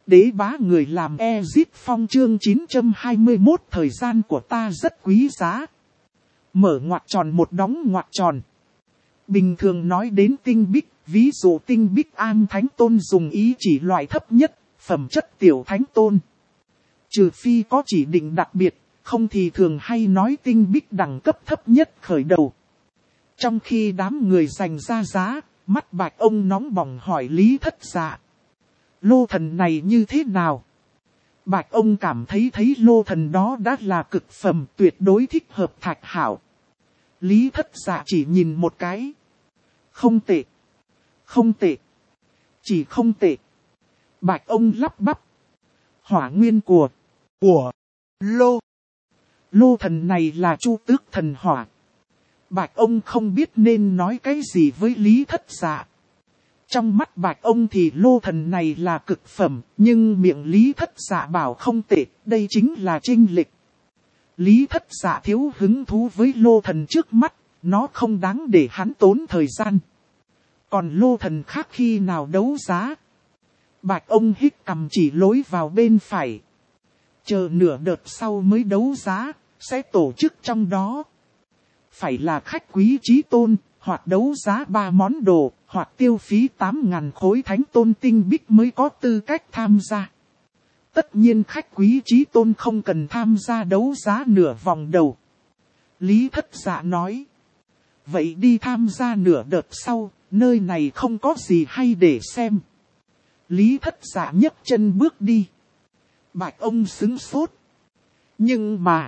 Đế bá người làm Ezit Phong chương 921 thời gian của ta rất quý giá. Mở ngoặc tròn một đóng ngoặc tròn. Bình thường nói đến tinh bích, ví dụ tinh bích Am Thánh Tôn dùng ý chỉ loại thấp nhất, phẩm chất tiểu Thánh Tôn. Trừ phi có chỉ định đặc biệt, không thì thường hay nói tinh bích đẳng cấp thấp nhất khởi đầu. Trong khi đám người dành ra giá, mắt Bạch ông nóng bỏng hỏi Lý Thất Dạ. Lô thần này như thế nào? Bạch ông cảm thấy lô thần đó đã là cực phẩm tuyệt đối thích hợp Thạch Hạo. Lý Thất Dạ chỉ nhìn một cái. Không tệ. Không tệ. Chỉ không tệ. Bạch ông lắp bắp. Hỏa nguyên của lô thần này là Chu Tước thần hỏa. Bạch ông không biết nên nói cái gì với Lý Thất Dạ. Trong mắt Bạch ông thì lô thần này là cực phẩm, nhưng miệng Lý Thất Dạ bảo không tệ, đây chính là chênh lệch. Lý Thất Dạ thiếu hứng thú với lô thần trước mắt, nó không đáng để hắn tốn thời gian. Còn lô thần khác khi nào đấu giá? Bạch ông hít cằm chỉ lối vào bên phải. Chờ nửa đợt sau mới đấu giá, sẽ tổ chức trong đó. Phải là khách quý chí tôn, hoặc đấu giá 3 món đồ, hoặc tiêu phí 8.000 khối Thánh Tôn tinh bích mới có tư cách tham gia. Tất nhiên khách quý chí tôn không cần tham gia đấu giá nửa vòng đầu. Lý Thất Dạ nói. Vậy đi tham gia nửa đợt sau, nơi này không có gì hay để xem. Lý Thất Dạ nhấc chân bước đi. Bạch ông sững sốt. Nhưng mà,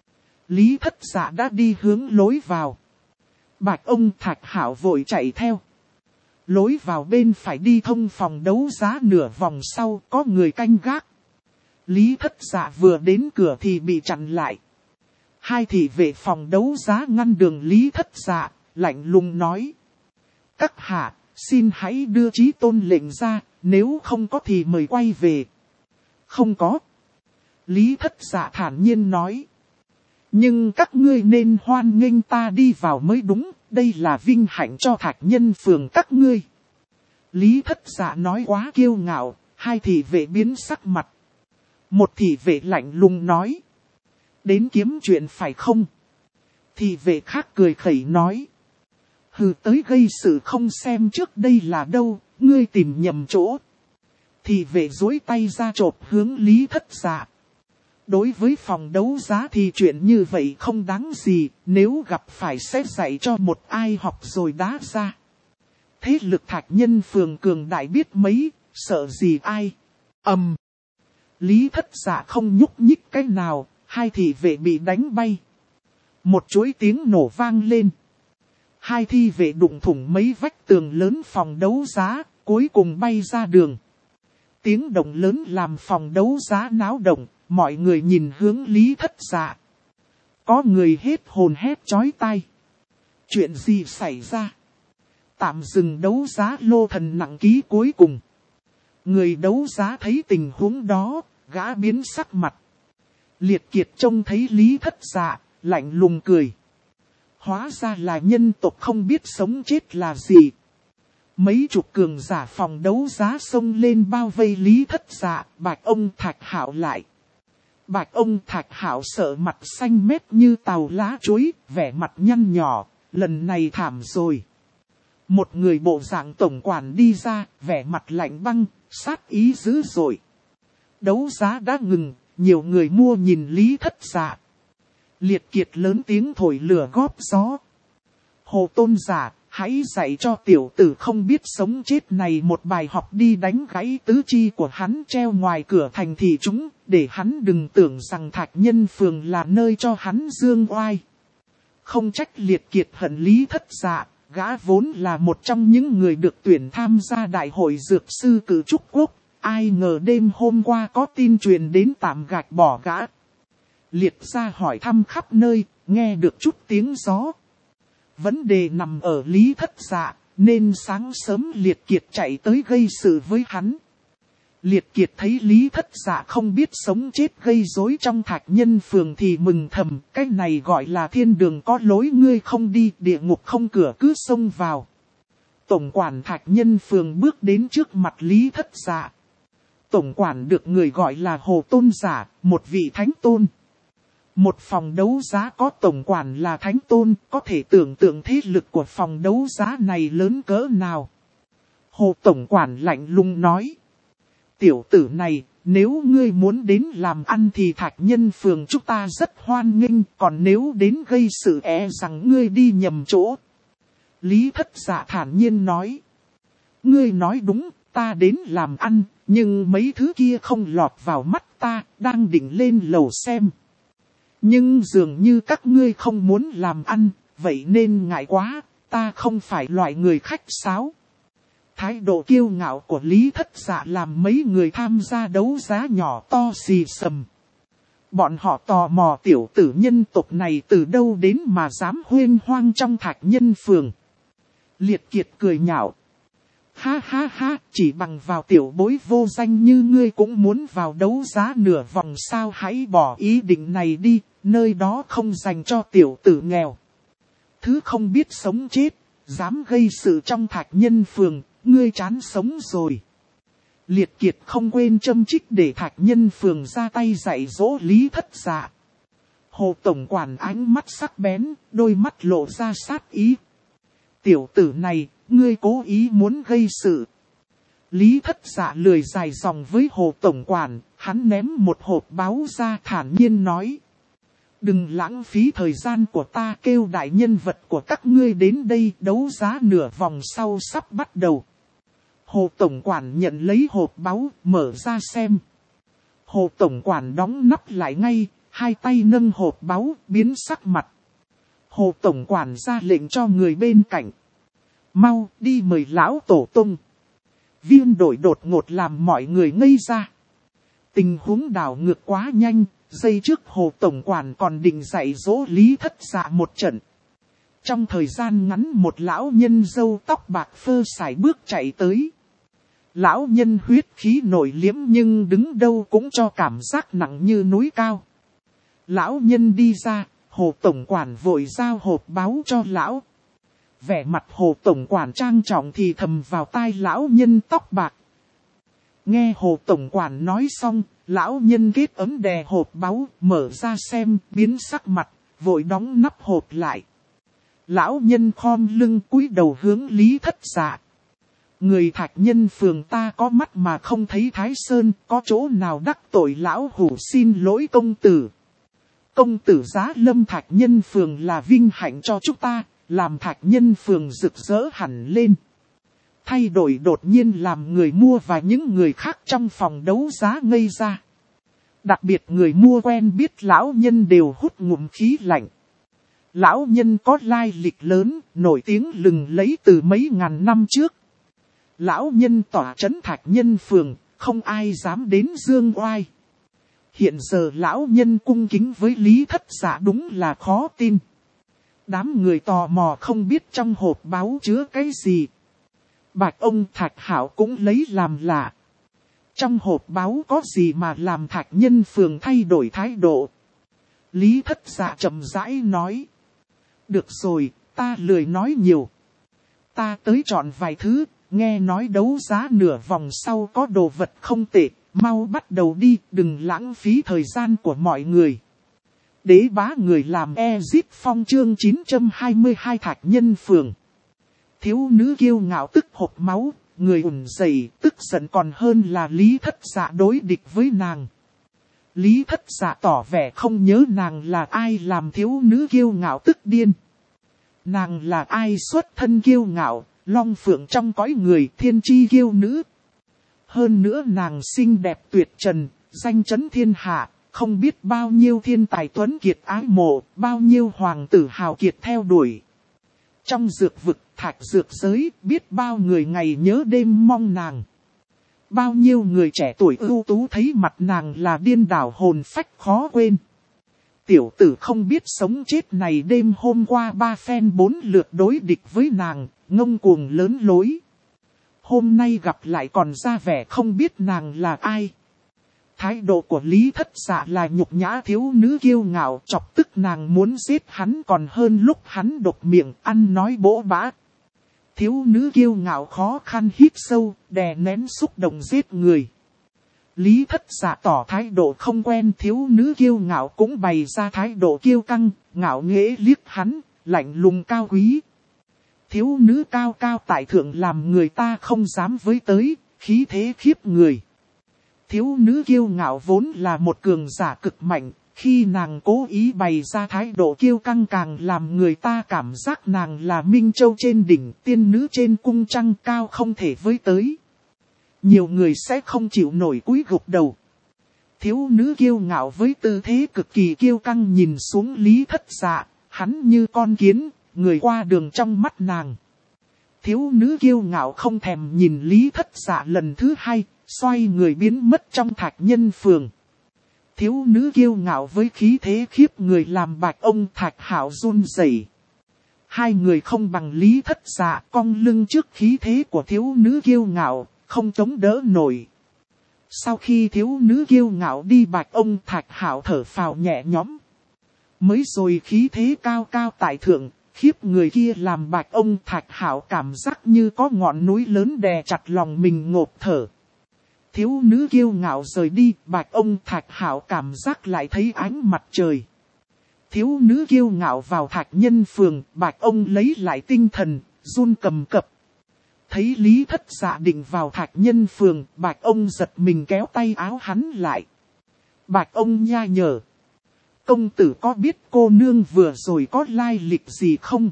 Lý Thất Dạ đã đi hướng lối vào. Bạch ông Thạch Hạo vội chạy theo. Lối vào bên phải đi thông phòng đấu giá nửa vòng sau có người canh gác. Lý Thất Dạ vừa đến cửa thì bị chặn lại. Hai thị vệ phòng đấu giá ngăn đường Lý Thất Dạ, lạnh lùng nói. Các hạ, xin hãy đưa chí tôn lệnh ra, nếu không có thì mời quay về. Không có. Lý Thất Dạ thản nhiên nói. Nhưng các ngươi nên hoan nghênh ta đi vào mới đúng, đây là vinh hạnh cho Thạch Nhân phường các ngươi. Lý Thất Dạ nói quá kiêu ngạo, hai thị vệ biến sắc mặt. Một thị vệ lạnh lùng nói. Đến kiếm chuyện phải không? Thị vệ khác cười khẩy nói. Hừ, tới gây sự không xem trước đây là đâu, ngươi tìm nhầm chỗ. Thị vệ duỗi tay ra chộp hướng Lý Thất Dạ. Đối với phòng đấu giá thì chuyện như vậy không đáng gì, nếu gặp phải sẽ dạy cho một ai học rồi đá ra. Thế lực Thạch Nhân phường cường đại biết mấy, sợ gì ai? Lý Thất Dạ không nhúc nhích cái nào, hai thị vệ bị đánh bay. Một chuỗi tiếng nổ vang lên. Hai thị vệ đụng thủng mấy vách tường lớn phòng đấu giá, cuối cùng bay ra đường. Tiếng động lớn làm phòng đấu giá náo động, mọi người nhìn hướng Lý Thất Dạ. Có người hết hồn hét chói tai. Chuyện gì xảy ra? Tạm dừng đấu giá lô thần nặng ký cuối cùng. Người đấu giá thấy tình huống đó, gã biến sắc mặt. Liệt Kiệt trông thấy Lý Thất Dạ, lạnh lùng cười. Hóa ra là nhân tộc không biết sống chết là gì. Mấy chục cường giả phòng đấu giá xông lên bao vây Lý Thất Dạ, Bạch ông Thạch Hạo lại. Bạch ông Thạch Hạo sợ mặt xanh mét như tàu lá chuối, vẻ mặt nhăn nhỏ, lần này thảm rồi. Một người bộ dạng tổng quản đi ra, vẻ mặt lạnh băng, sát ý dữ dội. Đấu giá đã ngừng, nhiều người mua nhìn Lý Thất Dạ. Liệt Kiệt lớn tiếng thổi lửa góp gió. Hồ Tôn giả, hãy dạy cho tiểu tử không biết sống chết này một bài học đi, đánh gãy tứ chi của hắn treo ngoài cửa thành thị chúng, để hắn đừng tưởng rằng Thạch Nhân phường là nơi cho hắn dương oai. Không trách Liệt Kiệt hận Lý Thất Dạ, gã vốn là một trong những người được tuyển tham gia đại hội dược sư cử trúc quốc, ai ngờ đêm hôm qua có tin truyền đến tạm gạch bỏ gã. Liệt gia hỏi thăm khắp nơi, nghe được chút tiếng gió. Vấn đề nằm ở Lý Thất Dạ, nên sáng sớm Liệt Kiệt chạy tới gây sự với hắn. Liệt Kiệt thấy Lý Thất Dạ không biết sống chết gây rối trong Thạch Nhân phường thì mừng thầm, cái này gọi là thiên đường có lối ngươi không đi, địa ngục không cửa cứ xông vào. Tổng quản Thạch Nhân phường bước đến trước mặt Lý Thất Dạ. Tổng quản được người gọi là Hồ Tôn Giả, một vị thánh tôn. Một phòng đấu giá có tổng quản là thánh tôn, có thể tưởng tượng thế lực của phòng đấu giá này lớn cỡ nào. Hồ tổng quản lạnh lùng nói. Tiểu tử này, nếu ngươi muốn đến làm ăn thì Thạch Nhân Phường chúng ta rất hoan nghênh, còn nếu đến gây sự rằng ngươi đi nhầm chỗ. Lý Thất Dạ thản nhiên nói. Ngươi nói đúng, ta đến làm ăn, nhưng mấy thứ kia không lọt vào mắt ta, đang định lên lầu xem. Nhưng dường như các ngươi không muốn làm ăn, vậy nên ngại quá, ta không phải loại người khách sáo. Thái độ kiêu ngạo của Lý Thất Dạ làm mấy người tham gia đấu giá nhỏ to xì xầm. Bọn họ tò mò tiểu tử nhân tộc này từ đâu đến mà dám huyên hoang trong Thạch Nhân Phường. Liệt Kiệt cười nhạo. Ha ha ha, chỉ bằng vào tiểu bối vô danh như ngươi cũng muốn vào đấu giá nửa vòng sao, hãy bỏ ý định này đi, nơi đó không dành cho tiểu tử nghèo. Thứ không biết sống chết, dám gây sự trong Thạch Nhân Phường, ngươi chán sống rồi. Liệt Kiệt không quên châm chích để Thạch Nhân Phường ra tay dạy dỗ Lý Thất Dạ. Hồ tổng quản ánh mắt sắc bén, đôi mắt lộ ra sát ý. Tiểu tử này, ngươi cố ý muốn gây sự. Lý Thất Dạ lười dài dòng với Hồ tổng quản, hắn ném một hộp báo ra thản nhiên nói. Đừng lãng phí thời gian của ta, kêu đại nhân vật của các ngươi đến đây, đấu giá nửa vòng sau sắp bắt đầu. Hồ tổng quản nhận lấy hộp báu, mở ra xem. Hồ tổng quản đóng nắp lại ngay, hai tay nâng hộp báu, biến sắc mặt. Hồ tổng quản ra lệnh cho người bên cạnh. Mau đi mời lão tổ tông. Viên đổi đột ngột làm mọi người ngây ra. Tình huống đảo ngược quá nhanh, giây trước Hồ tổng quản còn định dạy dỗ Lý Thất Dạ một trận. Trong thời gian ngắn một lão nhân râu tóc bạc phơ sải bước chạy tới. Lão nhân huyết khí nổi liếm nhưng đứng đâu cũng cho cảm giác nặng như núi cao. Lão nhân đi ra, Hồ tổng quản vội giao hộp báo cho lão. Vẻ mặt Hồ tổng quản trang trọng thì thầm vào tai lão nhân tóc bạc. Nghe Hồ tổng quản nói xong, lão nhân kết ấm đè hộp báu, mở ra xem, biến sắc mặt, vội đóng nắp hộp lại. Lão nhân khom lưng cúi đầu hướng Lý Thất Dạ. Người Thạch Nhân Phường ta có mắt mà không thấy Thái Sơn, có chỗ nào đắc tội lão hủ, xin lỗi công tử. Công tử giá lâm Thạch Nhân Phường là vinh hạnh cho chúng ta, làm Thạch Nhân Phường rực rỡ hẳn lên. Thay đổi đột nhiên làm người mua và những người khác trong phòng đấu giá ngây ra. Đặc biệt người mua quen biết lão nhân đều hút ngụm khí lạnh. Lão nhân có lai lịch lớn, nổi tiếng lừng lẫy từ mấy ngàn năm trước. Lão nhân tỏa trấn Thạch Nhân Phường, không ai dám đến dương oai. Hiện giờ lão nhân cung kính với Lý Thất Dạ đúng là khó tin. Đám người tò mò không biết trong hộp báu chứa cái gì. Bạch ông Thạch Hảo cũng lấy làm lạ. Trong hộp báu có gì mà làm Thạch Nhân Phường thay đổi thái độ? Lý Thất Dạ chậm rãi nói. Được rồi, ta lười nói nhiều. Ta tới chọn vài thứ, nghe nói đấu giá nửa vòng sau có đồ vật không tệ, mau bắt đầu đi, đừng lãng phí thời gian của mọi người. Đế bá người làm Ezip Phong chương 922 Thạch Nhân Phường. Thiếu nữ kiêu ngạo tức hộc máu, người ủn dậy, tức giận còn hơn là Lý Thất Dạ đối địch với nàng. Lý Thất Dạ tỏ vẻ không nhớ nàng là ai làm thiếu nữ kiêu ngạo tức điên. Nàng là ai xuất thân kiêu ngạo, long phượng trong cõi người, thiên chi kiêu nữ. Hơn nữa nàng xinh đẹp tuyệt trần, danh chấn thiên hạ, không biết bao nhiêu thiên tài tuấn kiệt ái mộ, bao nhiêu hoàng tử hào kiệt theo đuổi. Trong dược vực, thạch dược giới, biết bao người ngày nhớ đêm mong nàng. Bao nhiêu người trẻ tuổi ưu tú thấy mặt nàng là điên đảo hồn phách khó quên. Tiểu tử không biết sống chết này đêm hôm qua 3 phen 4 lượt đối địch với nàng, ngông cuồng lớn lối. Hôm nay gặp lại còn ra vẻ không biết nàng là ai. Thái độ của Lý Thất Dạ là nhục nhã thiếu nữ kiêu ngạo, chọc tức nàng muốn giết hắn còn hơn lúc hắn độc miệng ăn nói bỗ bã. Thiếu nữ kiêu ngạo khó khăn hít sâu, đè nén xúc động giết người. Lý Thất Dạ tỏ thái độ không quen, thiếu nữ kiêu ngạo cũng bày ra thái độ kiêu căng, ngạo nghễ liếc hắn, lạnh lùng cao quý. Thiếu nữ cao cao tại thượng làm người ta không dám với tới, khí thế khiếp người. Thiếu nữ kiêu ngạo vốn là một cường giả cực mạnh, khi nàng cố ý bày ra thái độ kiêu căng càng làm người ta cảm giác nàng là Minh Châu trên đỉnh, tiên nữ trên cung trăng cao không thể với tới. Nhiều người sẽ không chịu nổi cúi gục đầu. Thiếu nữ kiêu ngạo với tư thế cực kỳ kiêu căng nhìn xuống Lý Thất Dạ, hắn như con kiến, người qua đường trong mắt nàng. Thiếu nữ kiêu ngạo không thèm nhìn Lý Thất Dạ lần thứ hai, xoay người biến mất trong Thạch Nhân Phường. Thiếu nữ kiêu ngạo với khí thế khiếp người làm Bạch Ông Thạch Hạo run rẩy. Hai người không bằng Lý Thất Dạ, cong lưng trước khí thế của thiếu nữ kiêu ngạo, không chống đỡ nổi. Sau khi thiếu nữ kiêu ngạo đi, Bạch Ông Thạch Hạo thở phào nhẹ nhõm. Mới rồi khí thế cao cao tại thượng, khiếp người kia làm Bạch Ông Thạch Hạo cảm giác như có ngọn núi lớn đè chặt lòng mình ngộp thở. Thiếu nữ kiêu ngạo rời đi, Bạch Ông Thạch Hạo cảm giác lại thấy ánh mặt trời. Thiếu nữ kiêu ngạo vào Thạch Nhân Phường, Bạch Ông lấy lại tinh thần, run cầm cập. Thấy Lý Thất Dạ định vào Thạch Nhân Phường, Bạch Ông giật mình kéo tay áo hắn lại. Bạch Ông nha nhở. Công tử có biết cô nương vừa rồi có lai lịch gì không?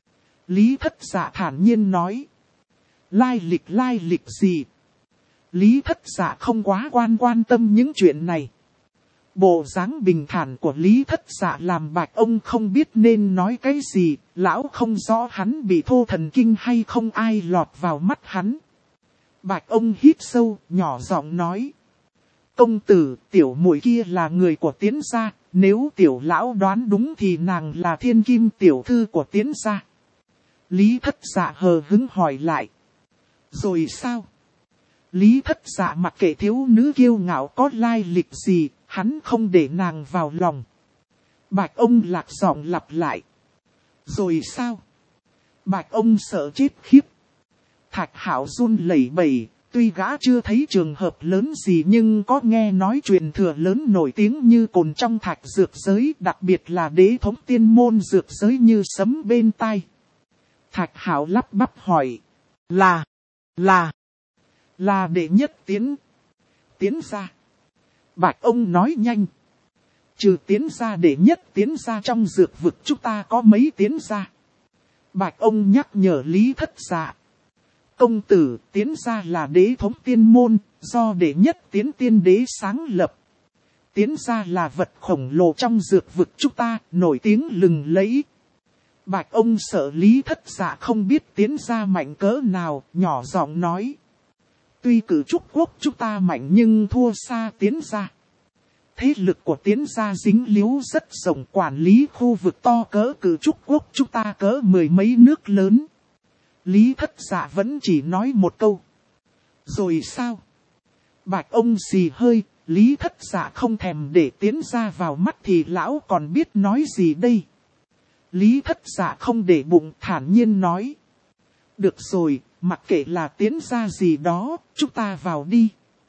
Lý Thất Dạ thản nhiên nói. Lai lịch gì? Lý Thất Dạ không quá quan tâm những chuyện này. Bộ dáng bình thản của Lý Thất Dạ làm Bạch Ông không biết nên nói cái gì, lão không rõ hắn bị thô thần kinh hay không, ai lọt vào mắt hắn. Bạch Ông hít sâu, nhỏ giọng nói. Công tử, tiểu muội kia là người của Tiến gia, nếu tiểu lão đoán đúng thì nàng là thiên kim tiểu thư của Tiến gia. Lý Thất Dạ hờ hứng hỏi lại. Rồi sao? Lý Thất Dạ mặc kệ thiếu nữ kiêu ngạo có lai lịch gì, hắn không để nàng vào lòng. Bạch Ông lạc giọng lặp lại. Rồi sao? Bạch Ông sợ chết khiếp. Thạch Hạo run lẩy bẩy, tuy gã chưa thấy trường hợp lớn gì nhưng có nghe nói truyền thừa lớn nổi tiếng như cồn trong thạch dược giới, đặc biệt là đế thống tiên môn dược giới như sấm bên tai. Thạch Hạo lắp bắp hỏi. Là đệ nhất Tiến gia. Bạch Ông nói nhanh. Trừ Tiến gia đệ nhất Tiến gia trong dược vực chúng ta có mấy Tiến gia? Bạch Ông nhắc nhở Lý Thất Dạ. Công tử, Tiến gia là đế thống tiên môn, do đệ nhất Tiến tiên đế sáng lập. Tiến gia là vật khổng lồ trong dược vực chúng ta, nổi tiếng lừng lẫy. Bạch Ông sợ Lý Thất Dạ không biết Tiến gia mạnh cỡ nào, nhỏ giọng nói. Tuy Cử Trúc quốc chúng ta mạnh nhưng thua xa Tiến gia. Thế lực của Tiến gia dính líu rất rộng, quản lý khu vực to cỡ Cử Trúc quốc chúng ta cỡ mười mấy nước lớn. Lý Thất Dạ vẫn chỉ nói một câu. Rồi sao? Bạch Ông xì hơi, Lý Thất Dạ không thèm để Tiến gia vào mắt thì lão còn biết nói gì đây? Lý Thất Dạ không để bụng, thản nhiên nói. Được rồi, mặc kệ là Tiến gia gì đó, chúng ta vào đi.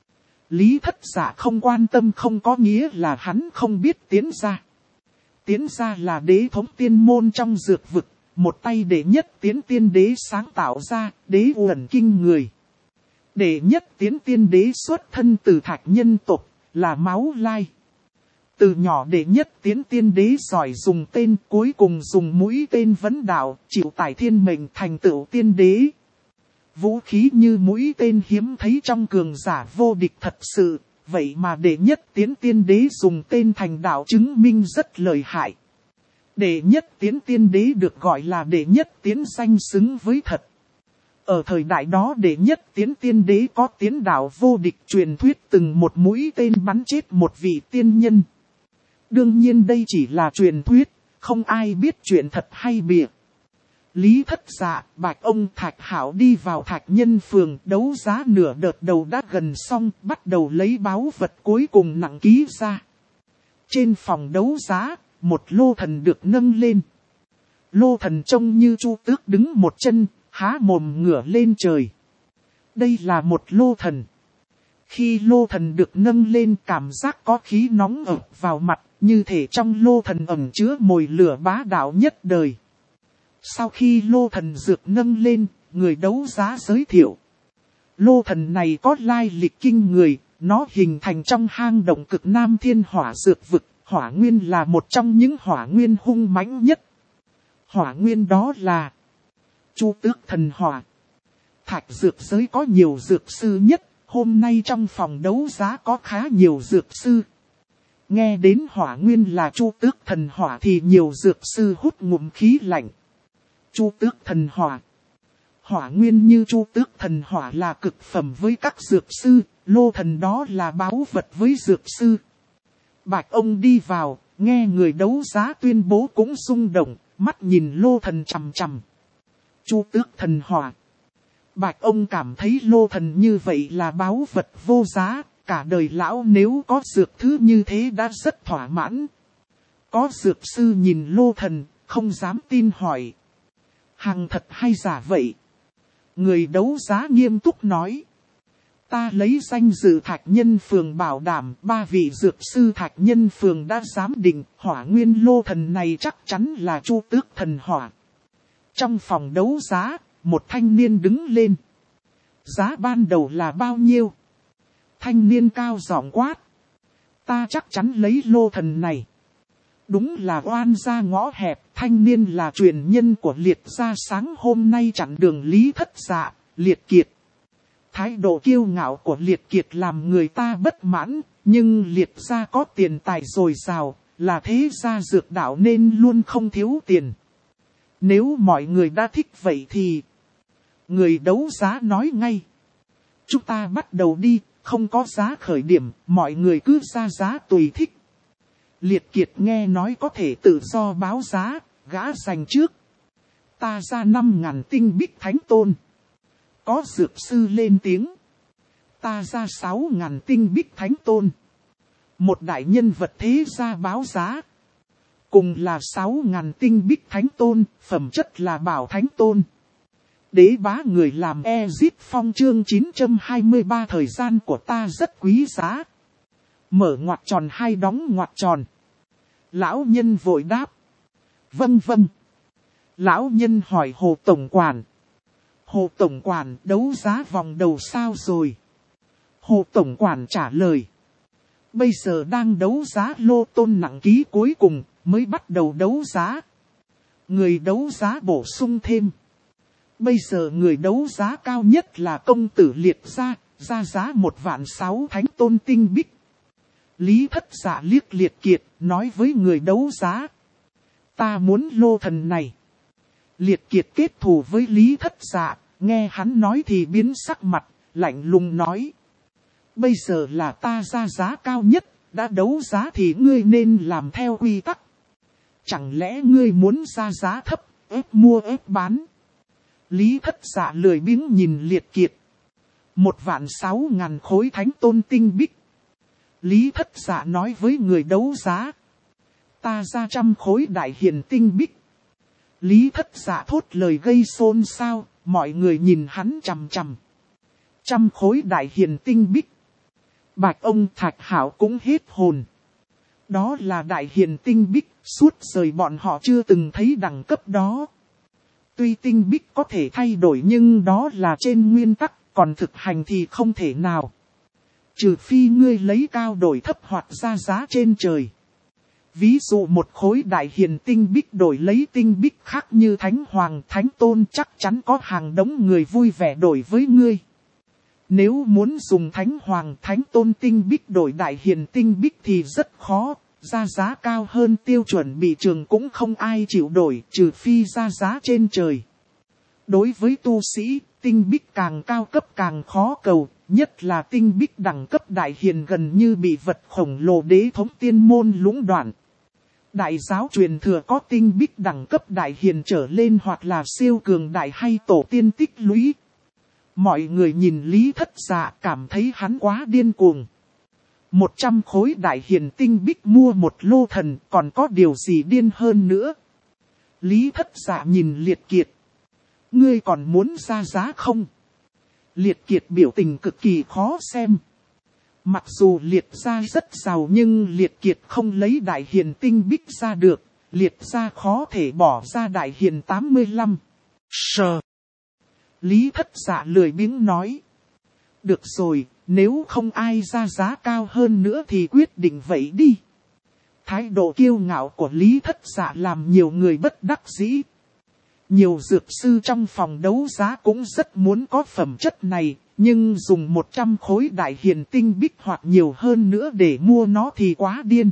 Lý Thất Dạ không quan tâm không có nghĩa là hắn không biết Tiến gia. Tiến gia là đế thống tiên môn trong dược vực, một tay đệ nhất Tiến tiên đế sáng tạo ra, đế uẩn kinh người. Đệ nhất Tiến tiên đế xuất thân từ Thạch nhân tộc, là máu lai. Từ nhỏ đệ nhất Tiến tiên đế giỏi dùng tên, cuối cùng dùng mũi tên vấn đạo, chịu tải thiên mệnh thành tựu tiên đế. Vũ khí như mũi tên hiếm thấy trong cường giả vô địch thật sự, vậy mà đệ nhất Tiến tiên đế dùng tên thành đạo chứng minh rất lợi hại. Đệ nhất Tiến tiên đế được gọi là đệ nhất Tiến danh xứng với thật. Ở thời đại đó đệ nhất Tiến tiên đế có tiến đạo vô địch, truyền thuyết từng một mũi tên bắn chết một vị tiên nhân. Đương nhiên đây chỉ là truyền thuyết, không ai biết chuyện thật hay bịa. Lý Thất Dạ, Bạch Ông Thạch Hạo đi vào Thạch Nhân Phường, đấu giá nửa đợt đầu đã gần xong, bắt đầu lấy báu vật cuối cùng nặng ký ra. Trên phòng đấu giá, một lô thần được nâng lên. Lô thần trông như Chu Tước đứng một chân, há mồm ngửa lên trời. Đây là một lô thần. Khi lô thần được nâng lên cảm giác có khí nóng ập vào mặt, như thể trong lô thần ẩn chứa mồi lửa bá đạo nhất đời. Sau khi lô thần dược nâng lên, người đấu giá giới thiệu. Lô thần này có lai lịch kinh người, nó hình thành trong hang động cực Nam Thiên Hỏa Dược Vực. Hỏa nguyên là một trong những hỏa nguyên hung mãnh nhất. Hỏa nguyên đó là Chu Tước Thần Hỏa. Thạch dược giới có nhiều dược sư nhất, hôm nay trong phòng đấu giá có khá nhiều dược sư. Nghe đến hỏa nguyên là Chu Tước Thần Hỏa thì nhiều dược sư hút ngụm khí lạnh. Chu Tước Thần Hỏa. Hỏa nguyên như Chu Tước Thần Hỏa là cực phẩm với các dược sư, lô thần đó là báu vật với dược sư. Bạch ông đi vào, nghe người đấu giá tuyên bố cũng rung động, mắt nhìn lô thần chằm chằm. Chu Tước Thần Hỏa. Bạch ông cảm thấy lô thần như vậy là báu vật vô giá, cả đời lão nếu có dược thứ như thế đã rất thỏa mãn. Có dược sư nhìn lô thần, không dám tin hỏi. Hàng thật hay giả vậy? Người đấu giá nghiêm túc nói. Ta lấy danh dự Thạch Nhân Phường bảo đảm, 3 vị dược sư Thạch Nhân Phường đã giám định hỏa nguyên lô thần này chắc chắn là Chu Tước Thần Hỏa. Trong phòng đấu giá, một thanh niên đứng lên. Giá ban đầu là bao nhiêu? Thanh niên cao giọng quát. Ta chắc chắn lấy lô thần này. Đúng là oan gia ngõ hẹp, thanh niên là truyền nhân của Liệt gia sáng hôm nay chặn đường Lý Thất Dạ, Liệt Kiệt. Thái độ kiêu ngạo của Liệt Kiệt làm người ta bất mãn, nhưng Liệt gia có tiền tài dồi dào, là thế gia dược đạo nên luôn không thiếu tiền. Nếu mọi người đã thích vậy thì... Người đấu giá nói ngay. Chúng ta bắt đầu đi, không có giá khởi điểm, mọi người cứ ra giá tùy thích. Liệt Kiệt nghe nói có thể tự do báo giá, gã giành trước. Ta ra 5.000 tinh bích thánh tôn. Có dược sư lên tiếng. Ta ra 6.000 tinh bích thánh tôn. Một đại nhân vật thế gia báo giá. Cùng là 6.000 tinh bích thánh tôn, phẩm chất là bảo thánh tôn. Đế bá người làm Ezit Phong chương 923 thời gian của ta rất quý giá. Mở ngoặc tròn hay đóng ngoặc tròn. Lão nhân vội đáp. Vâng vâng. Lão nhân hỏi Hồ Tổng Quản. Hồ Tổng Quản đấu giá vòng đầu sao rồi? Hồ Tổng Quản trả lời. Bây giờ đang đấu giá lô tôn nặng ký cuối cùng, mới bắt đầu đấu giá. Người đấu giá bổ sung thêm. Bây giờ người đấu giá cao nhất là công tử Liệt gia, ra giá 1.600.000 thánh tôn tinh bích. Lý Thất Dạ liếc Liệt Kiệt, nói với người đấu giá. Ta muốn lô thần này. Liệt Kiệt kết thù với Lý Thất Dạ, nghe hắn nói thì biến sắc mặt, lạnh lùng nói. Bây giờ là ta ra giá cao nhất, đã đấu giá thì ngươi nên làm theo quy tắc. Chẳng lẽ ngươi muốn ra giá thấp, ép mua ép bán? Lý Thất Dạ lười biếng nhìn Liệt Kiệt. 1.600.000 khối thánh tôn tinh bích. Lý Thất Dạ nói với người đấu giá. Ta ra 100 khối đại hiền tinh bích. Lý Thất Dạ thốt lời gây xôn xao, mọi người nhìn hắn chằm chằm. 100 khối đại hiền tinh bích. Bạch ông Thạch Hảo cũng hết hồn. Đó là đại hiền tinh bích, suốt đời bọn họ chưa từng thấy đẳng cấp đó. Tuy tinh bích có thể thay đổi nhưng đó là trên nguyên tắc, còn thực hành thì không thể nào. Trừ phi ngươi lấy cao đổi thấp hoặc ra giá trên trời. Ví dụ một khối đại hiền tinh bích đổi lấy tinh bích khác như Thánh Hoàng, Thánh Tôn chắc chắn có hàng đống người vui vẻ đổi với ngươi. Nếu muốn dùng Thánh Hoàng, Thánh Tôn tinh bích đổi đại hiền tinh bích thì rất khó. Ra giá cao hơn tiêu chuẩn bị trường cũng không ai chịu đổi, trừ phi ra giá trên trời. Đối với tu sĩ, tinh bích càng cao cấp càng khó cầu, nhất là tinh bích đẳng cấp đại hiền gần như bị vật khổng lồ đế thống tiên môn lũng đoạn. Đại giáo truyền thừa có tinh bích đẳng cấp đại hiền trở lên hoặc là siêu cường đại hay tổ tiên tích lũy. Mọi người nhìn Lý Thất Dạ cảm thấy hắn quá điên cuồng. 100 khối đại hiền tinh bích mua một lô thần, còn có điều gì điên hơn nữa? Lý Thất Dạ nhìn Liệt Kiệt. Ngươi còn muốn ra giá không? Liệt Kiệt biểu tình cực kỳ khó xem. Mặc dù Liệt gia rất giàu nhưng Liệt Kiệt không lấy đại hiền tinh bích ra được, Liệt gia khó thể bỏ ra đại hiền 85. Sờ. Lý Thất Dạ lười biếng nói. Được rồi, nếu không ai ra giá cao hơn nữa thì quyết định vậy đi. Thái độ kiêu ngạo của Lý Thất Dạ làm nhiều người bất đắc dĩ. Nhiều dược sư trong phòng đấu giá cũng rất muốn có phẩm chất này, nhưng dùng 100 khối đại hiền tinh bích hoặc nhiều hơn nữa để mua nó thì quá điên.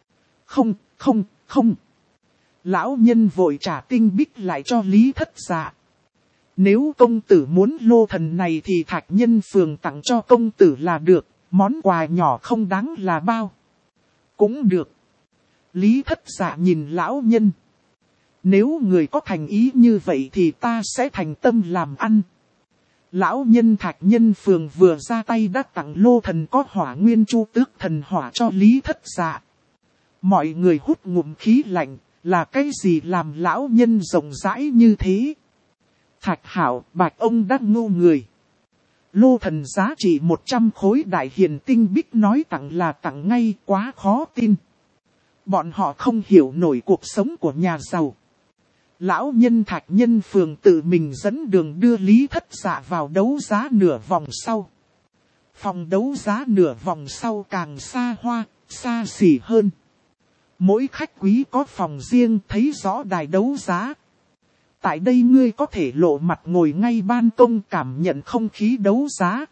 Không. Lão nhân vội trả tinh bích lại cho Lý Thất Dạ. Nếu công tử muốn lô thần này thì Thạch Nhân Phường tặng cho công tử là được, món quà nhỏ không đáng là bao. Cũng được. Lý Thất Dạ nhìn lão nhân. Nếu người có thành ý như vậy thì ta sẽ thành tâm làm ăn. Lão nhân Thạch Nhân Phường vừa ra tay đã tặng lô thần có hỏa nguyên chu tước thần hỏa cho Lý Thất Dạ. Mọi người hút ngụm khí lạnh, là cái gì làm lão nhân rộng rãi như thế? Thạch Hạo, Bạch ông đã ngu người. Lô thần giá trị 100 khối đại hiền tinh bích nói tặng là tặng ngay, quá khó tin. Bọn họ không hiểu nổi cuộc sống của nhà giàu. Lão nhân Thạch Nhân Phường tự mình dẫn đường đưa Lý Thất Dạ vào đấu giá nửa vòng sau. Phòng đấu giá nửa vòng sau càng xa hoa, xa xỉ hơn. Mỗi khách quý có phòng riêng, thấy rõ đài đấu giá. Tại đây ngươi có thể lộ mặt ngồi ngay ban công cảm nhận không khí đấu giá.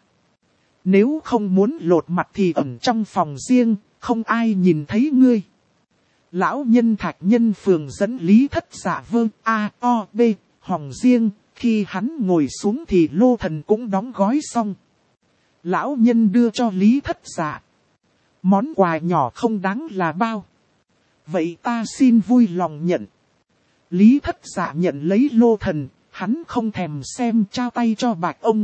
Nếu không muốn lột mặt thì ẩn trong phòng riêng, không ai nhìn thấy ngươi. Lão nhân Thạch Nhân Phường dẫn Lý Thất Dạ vương A, O, B, hòng riêng, khi hắn ngồi xuống thì lô thần cũng đóng gói xong. Lão nhân đưa cho Lý Thất Dạ. Món quà nhỏ không đáng là bao. Vậy ta xin vui lòng nhận. Lý Thất Dạ nhận lấy lô thần, hắn không thèm xem trao tay cho Bạch ông.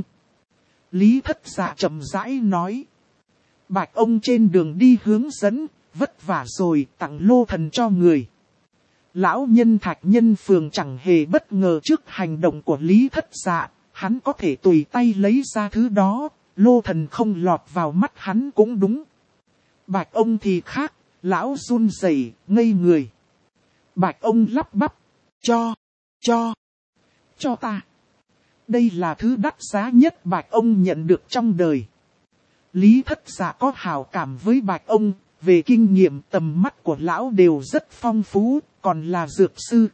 Lý Thất Dạ chậm rãi nói. Bạch ông trên đường đi hướng dẫn, vất vả rồi tặng lô thần cho người. Lão nhân Thạch Nhân Phường chẳng hề bất ngờ trước hành động của Lý Thất Dạ, hắn có thể tùy tay lấy ra thứ đó, lô thần không lọt vào mắt hắn cũng đúng. Bạch ông thì khác, lão run rẩy, ngây người. Bạch ông lắp bắp. Cho ta. Đây là thứ đắt giá nhất Bạch ông nhận được trong đời. Lý Thất Dạ có hảo cảm với Bạch ông, về kinh nghiệm tầm mắt của lão đều rất phong phú, còn là dược sư.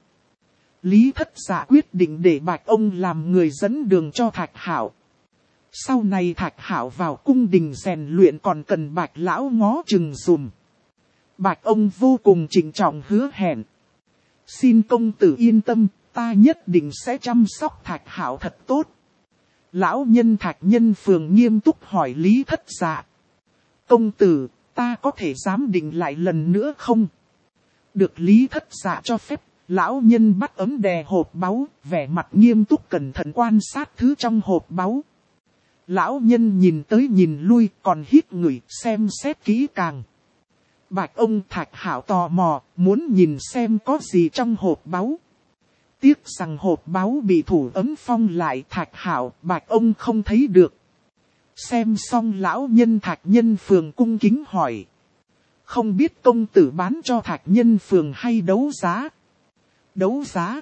Lý Thất Dạ quyết định để Bạch ông làm người dẫn đường cho Thạch Hạo. Sau này Thạch Hạo vào cung đình rèn luyện còn cần Bạch lão ngó chừng dùm. Bạch ông vô cùng trịnh trọng hứa hẹn. Xin công tử yên tâm, ta nhất định sẽ chăm sóc Thạch Hạo thật tốt. Lão nhân Thạch Nhân Phường nghiêm túc hỏi Lý Thất Dạ. Công tử, ta có thể giám định lại lần nữa không? Được Lý Thất Dạ cho phép, lão nhân bắt ấm đè hộp báu, vẻ mặt nghiêm túc cẩn thận quan sát thứ trong hộp báu. Lão nhân nhìn tới nhìn lui còn hít ngửi xem xét kỹ càng. Bạch ông Thạch Hạo tò mò, muốn nhìn xem có gì trong hộp báu. Tiếc rằng hộp báu bị thủ ấm phong lại Thạch Hạo, Bạch ông không thấy được. Xem xong lão nhân Thạch Nhân Phường cung kính hỏi. Không biết công tử bán cho Thạch Nhân Phường hay đấu giá? Đấu giá?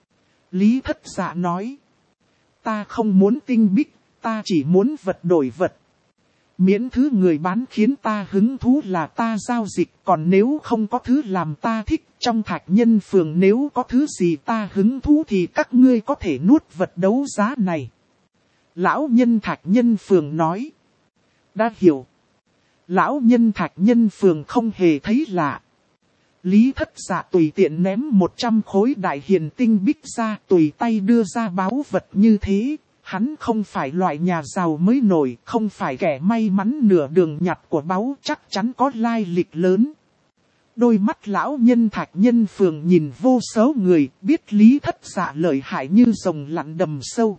Lý Thất Dạ nói. Ta không muốn tinh bích, ta chỉ muốn vật đổi vật. Miễn thứ người bán khiến ta hứng thú là ta giao dịch, còn nếu không có thứ làm ta thích trong Thạch Nhân Phường nếu có thứ gì ta hứng thú thì các ngươi có thể nuốt vật đấu giá này. Lão nhân Thạch Nhân Phường nói. Đã hiểu. Lão nhân Thạch Nhân Phường không hề thấy lạ. Lý Thất Dạ tùy tiện ném 100 khối đại hiền tinh bích ra tùy tay đưa ra báu vật như thế. Hắn không phải loại nhà giàu mới nổi, không phải kẻ may mắn nửa đường nhặt của báu, chắc chắn có lai lịch lớn. Đôi mắt lão nhân Thạch Nhân Phường nhìn vô số người, biết Lý Thất Dạ lợi hại như rồng lặn đầm sâu.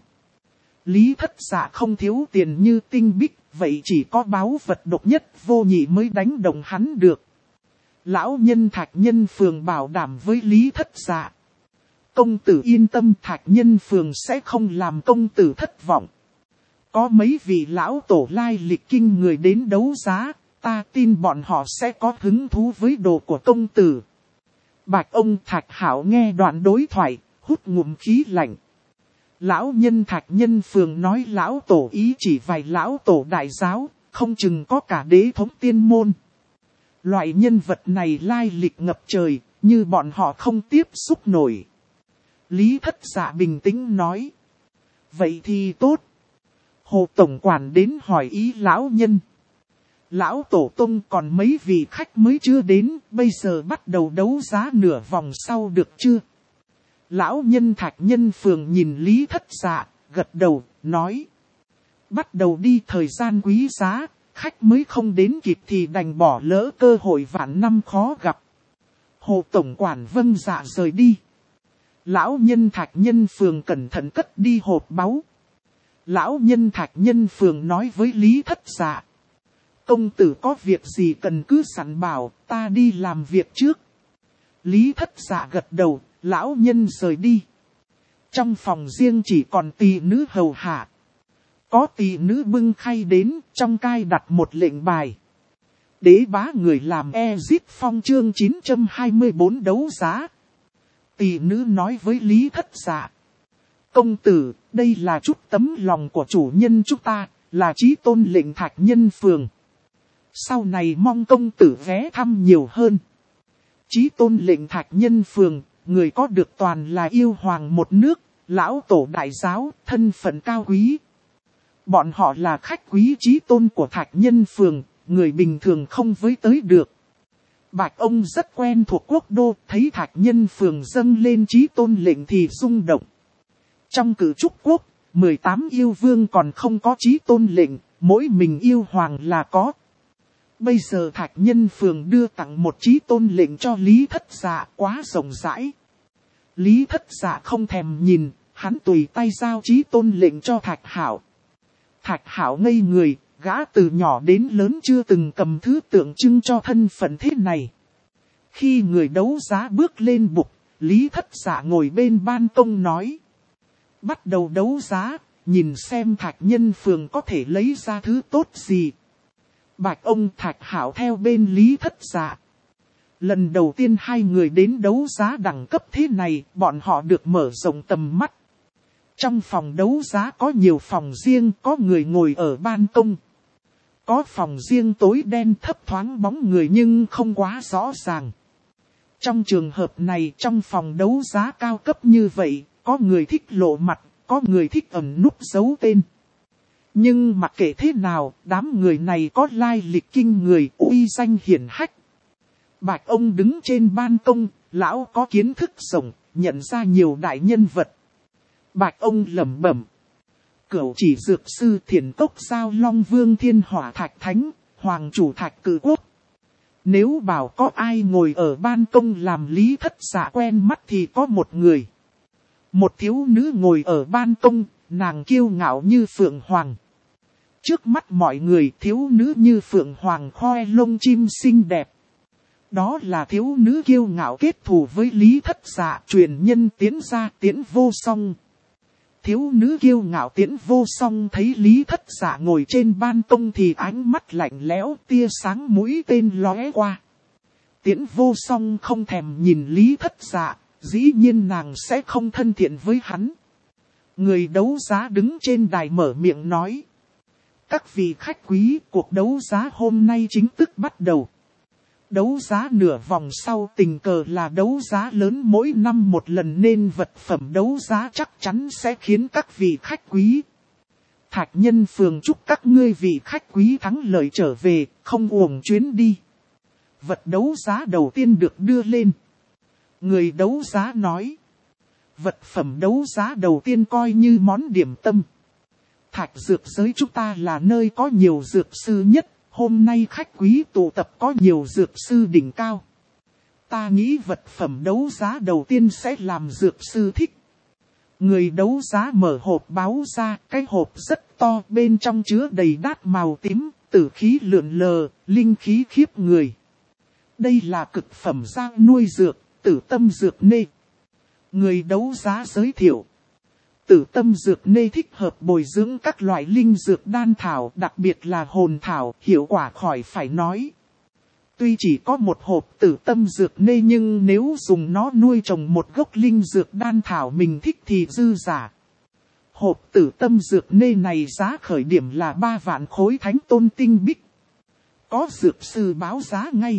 Lý Thất Dạ không thiếu tiền như tinh bích, vậy chỉ có báu vật độc nhất vô nhị mới đánh động hắn được. Lão nhân Thạch Nhân Phường bảo đảm với Lý Thất Dạ. Công tử yên tâm, Thạch Nhân Phường sẽ không làm công tử thất vọng. Có mấy vị lão tổ lai lịch kinh người đến đấu giá, ta tin bọn họ sẽ có hứng thú với đồ của công tử. Bạch ông Thạch Hảo nghe đoạn đối thoại, hút ngụm khí lạnh. Lão nhân Thạch Nhân Phường nói lão tổ ý chỉ vài lão tổ đại giáo, không chừng có cả đế thống tiên môn. Loại nhân vật này lai lịch ngập trời, như bọn họ không tiếp xúc nổi. Lý Thất Dạ bình tĩnh nói. Vậy thì tốt. Hồ Tổng Quản đến hỏi ý lão nhân. Lão Tổ Tông còn mấy vị khách mới chưa đến, bây giờ bắt đầu đấu giá nửa vòng sau được chưa? Lão nhân Thạch Nhân Phường nhìn Lý Thất Dạ, gật đầu, nói. Bắt đầu đi, thời gian quý giá, khách mới không đến kịp thì đành bỏ lỡ cơ hội vạn năm khó gặp. Hồ Tổng Quản vâng dạ rời đi. Lão nhân Thạch Nhân Phường cẩn thận cất đi hộp báu. Lão nhân Thạch Nhân Phường nói với Lý Thất Dạ. Công tử có việc gì cần cứ sẵn bảo, ta đi làm việc trước. Lý Thất Dạ gật đầu, lão nhân rời đi. Trong phòng riêng chỉ còn tỳ nữ hầu hạ. Có tỳ nữ bưng khay đến, trong cai đặt một lệnh bài. Đế bá người làm Ezit Phong chương 924 đấu giá. Tỳ nữ nói với Lý Thất Dạ. Công tử, đây là chút tấm lòng của chủ nhân chúng ta, là chí tôn lệnh Thạch Nhân Phường. Sau này mong công tử ghé thăm nhiều hơn. Chí tôn lệnh Thạch Nhân Phường, người có được toàn là yêu hoàng một nước, lão tổ đại giáo, thân phận cao quý. Bọn họ là khách quý chí tôn của Thạch Nhân Phường, người bình thường không với tới được. Bạch ông rất quen thuộc quốc đô, thấy Thạch Nhân Phường dâng lên chí tôn lệnh thì rung động. Trong cử trúc quốc, 18 yêu vương còn không có chí tôn lệnh, mỗi mình yêu hoàng là có. Bây giờ Thạch Nhân Phường đưa tặng một chí tôn lệnh cho Lý Thất Dạ quá rộng rãi. Lý Thất Dạ không thèm nhìn, hắn tùy tay giao chí tôn lệnh cho Thạch Hảo. Thạch Hảo ngây người, gã từ nhỏ đến lớn chưa từng cầm thứ tượng trưng cho thân phận thế này. Khi người đấu giá bước lên bục, Lý Thất Dạ ngồi bên ban công nói. Bắt đầu đấu giá, nhìn xem Thạch Nhân Phường có thể lấy ra thứ tốt gì. Bạch ông Thạch Hảo theo bên Lý Thất Dạ. Lần đầu tiên hai người đến đấu giá đẳng cấp thế này, bọn họ được mở rộng tầm mắt. Trong phòng đấu giá có nhiều phòng riêng, có người ngồi ở ban công. Có phòng riêng tối đen thấp thoáng bóng người nhưng không quá rõ ràng. Trong trường hợp này, trong phòng đấu giá cao cấp như vậy, có người thích lộ mặt, có người thích ẩn núp giấu tên. Nhưng mặc kệ thế nào, đám người này có lai lịch kinh người, uy danh hiển hách. Bạch ông đứng trên ban công, lão có kiến thức rộng, nhận ra nhiều đại nhân vật. Bạch ông lẩm bẩm. Cửu chỉ dược sư Thiền Cốc Giao Long Vương Thiên Hỏa Thạch Thánh, Hoàng chủ Thạch Cử Quốc. Nếu bảo có ai ngồi ở ban công làm Lý Thất Dạ quen mắt thì có một người. Một thiếu nữ ngồi ở ban công, nàng kiêu ngạo như phượng hoàng. Trước mắt mọi người, thiếu nữ như phượng hoàng khoe lông chim xinh đẹp. Đó là thiếu nữ kiêu ngạo kết thù với Lý Thất Dạ, truyền nhân Tiễn gia Tiễn Vô Song. Thiếu nữ kiêu ngạo Tiễn Vô Song thấy Lý Thất Dạ ngồi trên ban công thì ánh mắt lạnh lẽo, tia sáng mũi tên lóe qua. Tiễn Vô Song không thèm nhìn Lý Thất Dạ, dĩ nhiên nàng sẽ không thân thiện với hắn. Người đấu giá đứng trên đài mở miệng nói. Các vị khách quý, cuộc đấu giá hôm nay chính thức bắt đầu. Đấu giá nửa vòng sau tình cờ là đấu giá lớn mỗi năm một lần nên vật phẩm đấu giá chắc chắn sẽ khiến các vị khách quý. Thạch Nhân Phường chúc các ngươi vị khách quý thắng lợi trở về, không uổng chuyến đi. Vật đấu giá đầu tiên được đưa lên. Người đấu giá nói. Vật phẩm đấu giá đầu tiên coi như món điểm tâm. Thạch dược giới chúng ta là nơi có nhiều dược sư nhất. Hôm nay khách quý tụ tập có nhiều dược sư đỉnh cao. Ta nghĩ vật phẩm đấu giá đầu tiên sẽ làm dược sư thích. Người đấu giá mở hộp báo ra, cái hộp rất to, bên trong chứa đầy đát màu tím, tử khí lượn lờ, linh khí khiếp người. Đây là cực phẩm giang nuôi dược, tử tâm dược nê. Người đấu giá giới thiệu. Tử tâm dược nê thích hợp bồi dưỡng các loại linh dược đan thảo, đặc biệt là hồn thảo, hiệu quả khỏi phải nói. Tuy chỉ có một hộp tử tâm dược nê nhưng nếu dùng nó nuôi trồng một gốc linh dược đan thảo mình thích thì dư giả. Hộp tử tâm dược nê này giá khởi điểm là 3 vạn khối thánh tôn tinh bích. Có dược sư báo giá ngay.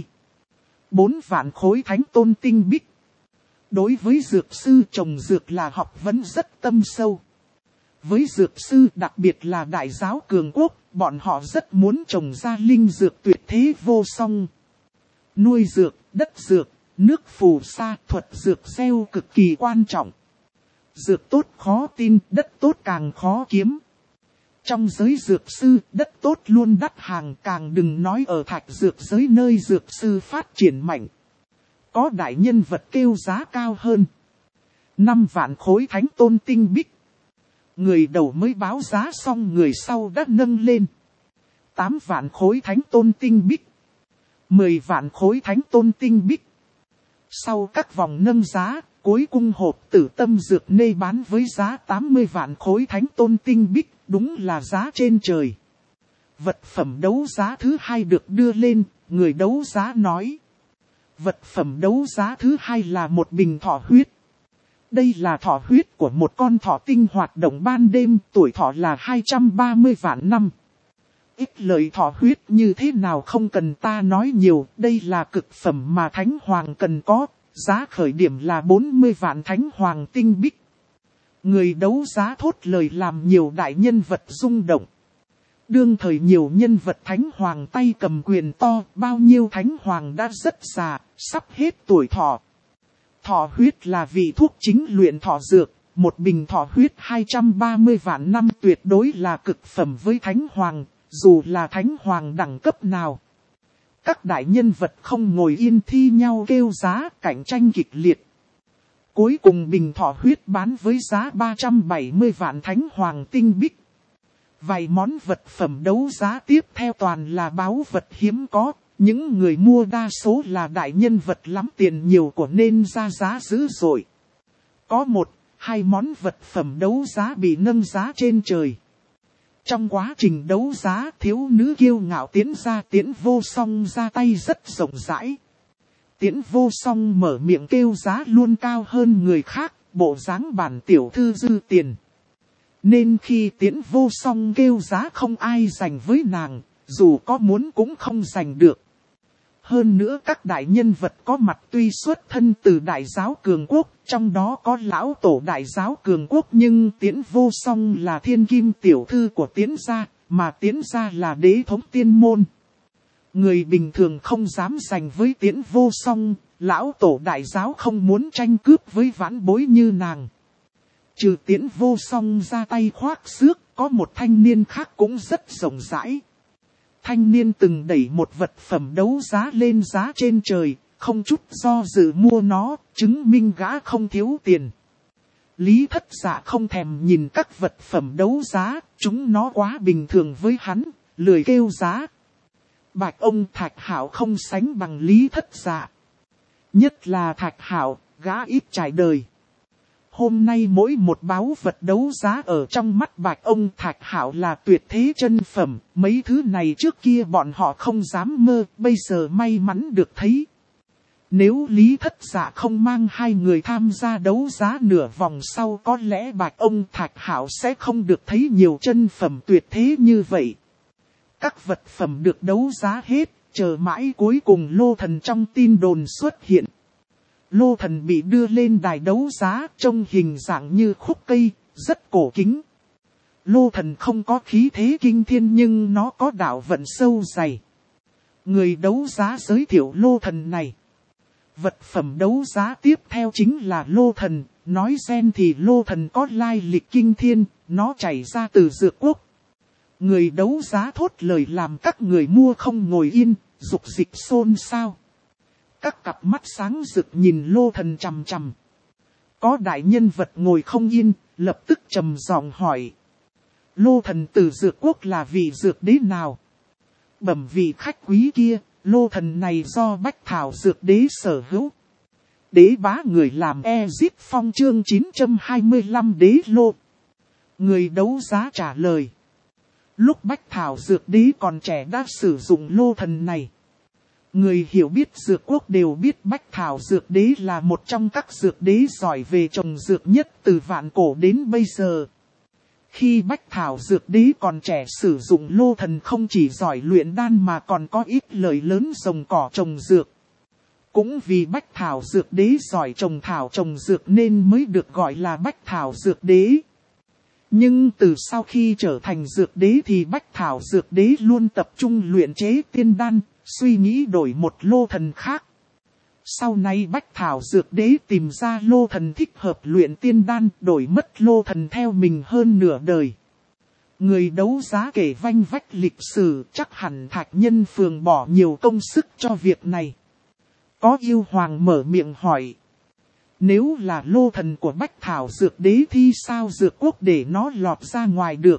4 vạn khối thánh tôn tinh bích. Đối với dược sư trồng dược là học vấn rất tâm sâu. Với dược sư đặc biệt là đại giáo cường quốc, bọn họ rất muốn trồng ra linh dược tuyệt thế vô song. Nuôi dược, đất dược, nước phù sa, thuật dược gieo cực kỳ quan trọng. Dược tốt khó tin, đất tốt càng khó kiếm. Trong giới dược sư, đất tốt luôn đắt hàng, càng đừng nói ở thạch dược giới nơi dược sư phát triển mạnh. Có đại nhân vật kêu giá cao hơn. 5 vạn khối thánh tôn tinh bích. Người đầu mới báo giá xong người sau đã nâng lên. 8 vạn khối thánh tôn tinh bích. 10 vạn khối thánh tôn tinh bích. Sau các vòng nâng giá, cuối cùng hộp tử tâm dược nê bán với giá 80 vạn khối thánh tôn tinh bích, đúng là giá trên trời. Vật phẩm đấu giá thứ 2 được đưa lên, người đấu giá nói. Vật phẩm đấu giá thứ 2 là một bình thọ huyết. Đây là thọ huyết của một con thọ tinh hoạt động ban đêm, tuổi thọ là 230 vạn năm. Ít lời thọ huyết như thế nào không cần ta nói nhiều, đây là cực phẩm mà Thánh Hoàng cần có, giá khởi điểm là 40 vạn Thánh Hoàng tinh bích. Người đấu giá thốt lời làm nhiều đại nhân vật rung động. Đương thời nhiều nhân vật Thánh Hoàng tay cầm quyền to, bao nhiêu Thánh Hoàng đã rất già, sắp hết tuổi thọ. Thọ huyết là vị thuốc chính luyện thọ dược, một bình thọ huyết 230 vạn năm tuyệt đối là cực phẩm với Thánh Hoàng, dù là Thánh Hoàng đẳng cấp nào. Các đại nhân vật không ngồi yên thi nhau kêu giá, cạnh tranh kịch liệt. Cuối cùng bình thọ huyết bán với giá 370 vạn Thánh Hoàng tinh bích. Vài món vật phẩm đấu giá tiếp theo toàn là báu vật hiếm có, những người mua đa số là đại nhân vật lắm tiền nhiều của nên ra giá dữ dội. Có 1-2 món vật phẩm đấu giá bị nâng giá trên trời. Trong quá trình đấu giá, thiếu nữ kiêu ngạo Tiễn Vô Song ra tay rất rộng rãi. Tiễn Vô Song mở miệng kêu giá luôn cao hơn người khác, bộ dáng bản tiểu thư dư tiền. Nên khi Tiễn Vô Song kêu giá không ai giành với nàng, dù có muốn cũng không giành được. Hơn nữa các đại nhân vật có mặt tuy xuất thân từ đại giáo cường quốc, trong đó có lão tổ đại giáo cường quốc nhưng Tiễn Vô Song là thiên kim tiểu thư của Tiễn gia, mà Tiễn gia là đế thống tiên môn. Người bình thường không dám giành với Tiễn Vô Song, lão tổ đại giáo không muốn tranh cướp với vãn bối như nàng. Trừ Tiễn Vô Song ra tay khoác xước, có một thanh niên khác cũng rất rộng rãi. Thanh niên từng đẩy một vật phẩm đấu giá lên giá trên trời, không chút do dự mua nó, chứng minh gã không thiếu tiền. Lý Thất Dạ không thèm nhìn các vật phẩm đấu giá, chúng nó quá bình thường với hắn, lười kêu giá. Bạch ông Thạch Hạo không sánh bằng Lý Thất Dạ. Nhất là Thạch Hạo, gã ít trải đời. Hôm nay mỗi một báu vật đấu giá ở trong mắt Bạch ông Thạch Hạo là tuyệt thế chân phẩm, mấy thứ này trước kia bọn họ không dám mơ, bây giờ may mắn được thấy. Nếu Lý Thất Dạ không mang 2 người tham gia đấu giá nửa vòng sau có lẽ Bạch ông Thạch Hạo sẽ không được thấy nhiều chân phẩm tuyệt thế như vậy. Các vật phẩm được đấu giá hết, chờ mãi cuối cùng Lô Thần trong tin đồn xuất hiện. Lô Thần bị đưa lên đài đấu giá trông hình dạng như khúc cây, rất cổ kính. Lô Thần không có khí thế kinh thiên nhưng nó có đạo vận sâu dày. Người đấu giá giới thiệu Lô Thần này. Vật phẩm đấu giá tiếp theo chính là Lô Thần, nói gen thì Lô Thần có lai lịch kinh thiên, nó chảy ra từ Dược Quốc. Người đấu giá thốt lời làm các người mua không ngồi yên, dục dịch xôn xao. Các cặp mắt sáng rực nhìn Lô Thần chằm chằm. Có đại nhân vật ngồi không yên, lập tức trầm giọng hỏi. Lô Thần từ Dược Quốc là vị dược đế nào? Bẩm vị khách quý kia, Lô Thần này do Bách Thảo Dược Đế sở hữu. Đế bá người làm Ezip Phong chương 925 đế lô. Người đấu giá trả lời. Lúc Bách Thảo Dược Đế còn trẻ đã sử dụng lô thần này. Người hiểu biết dược quốc đều biết Bách Thảo Dược Đế là một trong các dược đế giỏi về trồng dược nhất từ vạn cổ đến bây giờ. Khi Bách Thảo Dược Đế còn trẻ sử dụng lô thần không chỉ giỏi luyện đan mà còn có ít lợi lớn trồng cỏ trồng dược. Cũng vì Bách Thảo Dược Đế giỏi trồng thảo trồng dược nên mới được gọi là Bách Thảo Dược Đế. Nhưng từ sau khi trở thành dược đế thì Bách Thảo Dược Đế luôn tập trung luyện chế tiên đan, suy nghĩ đổi một lô thần khác. Sau này Bách Thảo Dược Đế tìm ra lô thần thích hợp luyện tiên đan, đổi mất lô thần theo mình hơn nửa đời. Người đấu giá kể vanh vách lịch sử, chắc hẳn Thạch Nhân Phường bỏ nhiều công sức cho việc này. Có yêu hoàng mở miệng hỏi. Nếu là lô thần của Bách Thảo Dược Đế thì sao dược quốc để nó lọt ra ngoài được?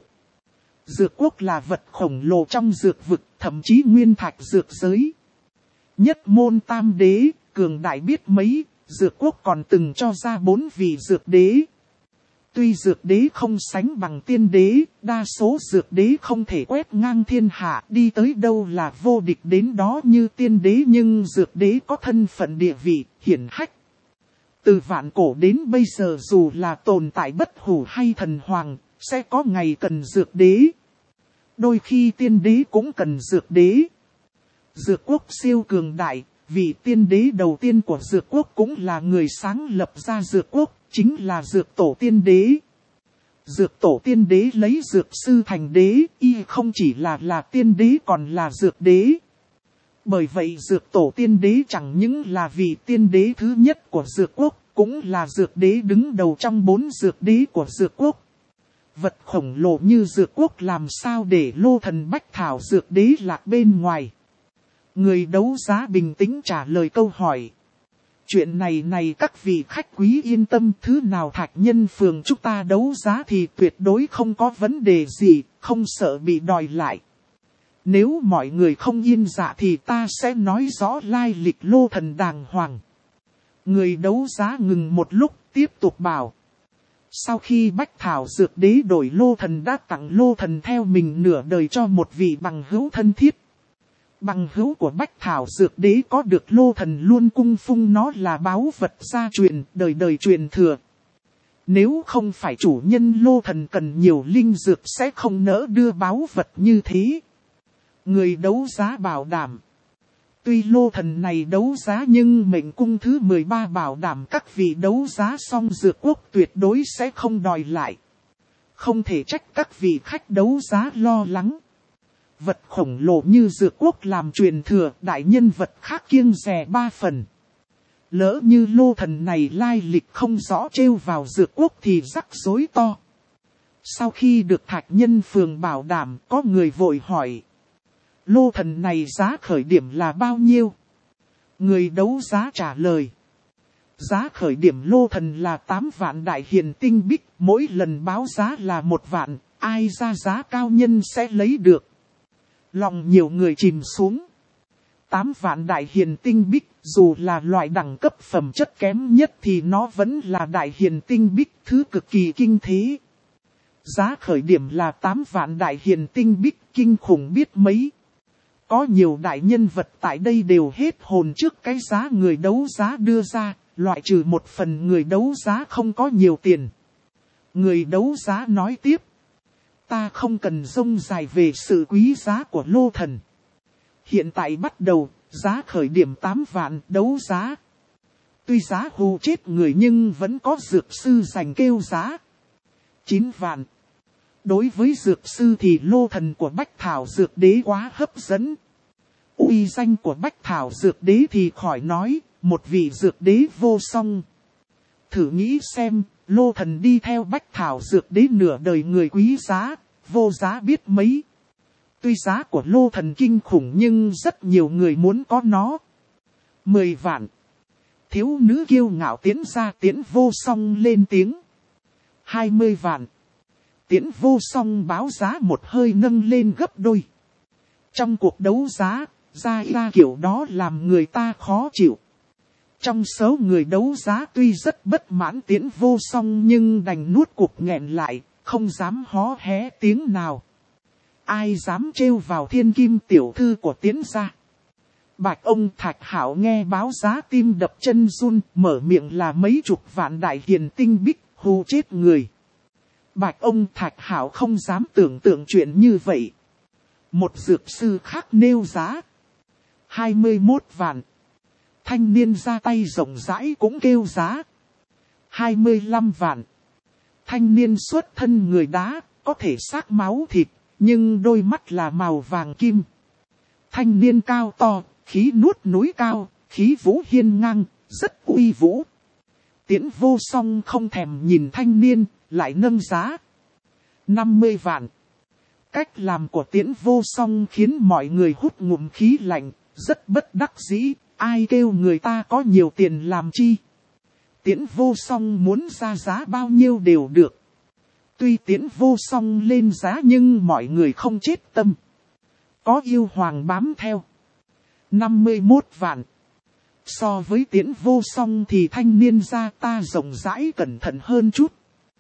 Dược quốc là vật khổng lồ trong dược vực, thậm chí nguyên thạch dược giới. Nhất môn tam đế, cường đại biết mấy, dược quốc còn từng cho ra 4 vị dược đế. Tuy dược đế không sánh bằng tiên đế, đa số dược đế không thể quét ngang thiên hạ, đi tới đâu là vô địch đến đó như tiên đế, nhưng dược đế có thân phận địa vị, hiển hách. Từ vạn cổ đến bây giờ dù là tồn tại bất hủ hay thần hoàng, sẽ có ngày cần dược đế. Đôi khi tiên đế cũng cần dược đế. Dược quốc siêu cường đại, vị tiên đế đầu tiên của dược quốc cũng là người sáng lập ra dược quốc, chính là dược tổ tiên đế. Dược tổ tiên đế lấy dược sư thành đế, y không chỉ là tiên đế còn là dược đế. Bởi vậy dược tổ tiên đế chẳng những là vị tiên đế thứ nhất của dược quốc, cũng là dược đế đứng đầu trong 4 dược đế của dược quốc. Vật khổng lồ như dược quốc làm sao để lô thần Bách Thảo Dược Đế lạc bên ngoài? Người đấu giá bình tĩnh trả lời câu hỏi. Chuyện này các vị khách quý yên tâm, thứ nào Thạch Nhân Phường chúng ta đấu giá thì tuyệt đối không có vấn đề gì, không sợ bị đòi lại. Nếu mọi người không yên dạ thì ta sẽ nói rõ lai lịch lô thần đàng hoàng. Người đấu giá ngừng một lúc, tiếp tục bảo. Sau khi Bách Thảo Dược Đế đổi lô thần đã tặng lô thần theo mình nửa đời cho một vị bằng hữu thân thiết. Bằng hữu của Bách Thảo Dược Đế có được lô thần luôn cung phụng nó là báu vật gia truyền, đời đời truyền thừa. Nếu không phải chủ nhân lô thần cần nhiều linh dược sẽ không nỡ đưa báu vật như thế. Người đấu giá bảo đảm. Tuy lô thần này đấu giá nhưng mệnh cung thứ 13 bảo đảm các vị đấu giá xong dược quốc tuyệt đối sẽ không đòi lại. Không thể trách các vị khách đấu giá lo lắng. Vật khổng lồ như dược quốc làm truyền thừa, đại nhân vật khác kiêng dè 3 phần. Lỡ như lô thần này lai lịch không rõ trêu vào dược quốc thì rắc rối to. Sau khi được Thạch Nhân Phường bảo đảm, có người vội hỏi. Lô thần này giá khởi điểm là bao nhiêu? Người đấu giá trả lời. Giá khởi điểm lô thần là 8 vạn đại hiền tinh bích, mỗi lần báo giá là 1 vạn, ai ra giá cao nhân sẽ lấy được. Lòng nhiều người chìm xuống. 8 vạn đại hiền tinh bích, dù là loại đẳng cấp phẩm chất kém nhất thì nó vẫn là đại hiền tinh bích, thứ cực kỳ kinh thế. Giá khởi điểm là 8 vạn đại hiền tinh bích, kinh khủng biết mấy. Có nhiều đại nhân vật tại đây đều hết hồn trước cái giá người đấu giá đưa ra, loại trừ một phần người đấu giá không có nhiều tiền. Người đấu giá nói tiếp. Ta không cần rông dài về sự quý giá của lô thần. Hiện tại bắt đầu, giá khởi điểm 8 vạn đấu giá. Tuy giá hù chết người nhưng vẫn có dược sư giành kêu giá. 9 vạn. Đối với dược sư thì lô thần của Bách Thảo Dược Đế quá hấp dẫn. Uy danh của Bách Thảo Dược Đế thì khỏi nói, một vị dược đế vô song. Thử nghĩ xem, lô thần đi theo Bách Thảo Dược Đế nửa đời người quý giá, vô giá biết mấy. Tuy giá của lô thần kinh khủng nhưng rất nhiều người muốn có nó. 10 vạn. Thiếu nữ kiêu ngạo tiến ra Tiễn Vô Song lên tiếng. 20 vạn. Tiễn Vô Song báo giá một hơi nâng lên gấp đôi. Trong cuộc đấu giá, ra kiểu đó làm người ta khó chịu. Trong số người đấu giá tuy rất bất mãn Tiễn Vô Song nhưng đành nuốt cuộc nghẹn lại, không dám hó hé tiếng nào. Ai dám trêu vào thiên kim tiểu thư của Tiễn gia. Bạch ông Thạch Hảo nghe báo giá tim đập chân run, mở miệng là mấy chục vạn đại hiền tinh bích, hù chết người. Bạch ông Thạch Hảo không dám tưởng tượng chuyện như vậy. Một dược sư khác nêu giá 21 vạn. Thanh niên ra tay rộng rãi cũng kêu giá 25 vạn. Thanh niên xuất thân người đá, có thể xác máu thịt, nhưng đôi mắt là màu vàng kim. Thanh niên cao to, khí nuốt núi cao, khí vũ hiên ngang, rất uy vũ. Tiễn Vô Song không thèm nhìn thanh niên, lại nâng giá 50 vạn. Cách làm của Tiễn Vô Song khiến mọi người hút ngụm khí lạnh, rất bất đắc dĩ, ai kêu người ta có nhiều tiền làm chi. Tiễn Vô Song muốn ra giá bao nhiêu đều được. Tuy Tiễn Vô Song lên giá nhưng mọi người không chết tâm. Có yêu hoàng bám theo. 51 vạn. So với Tiễn Vô Song thì thanh niên gia ta rộng rãi cẩn thận hơn chút.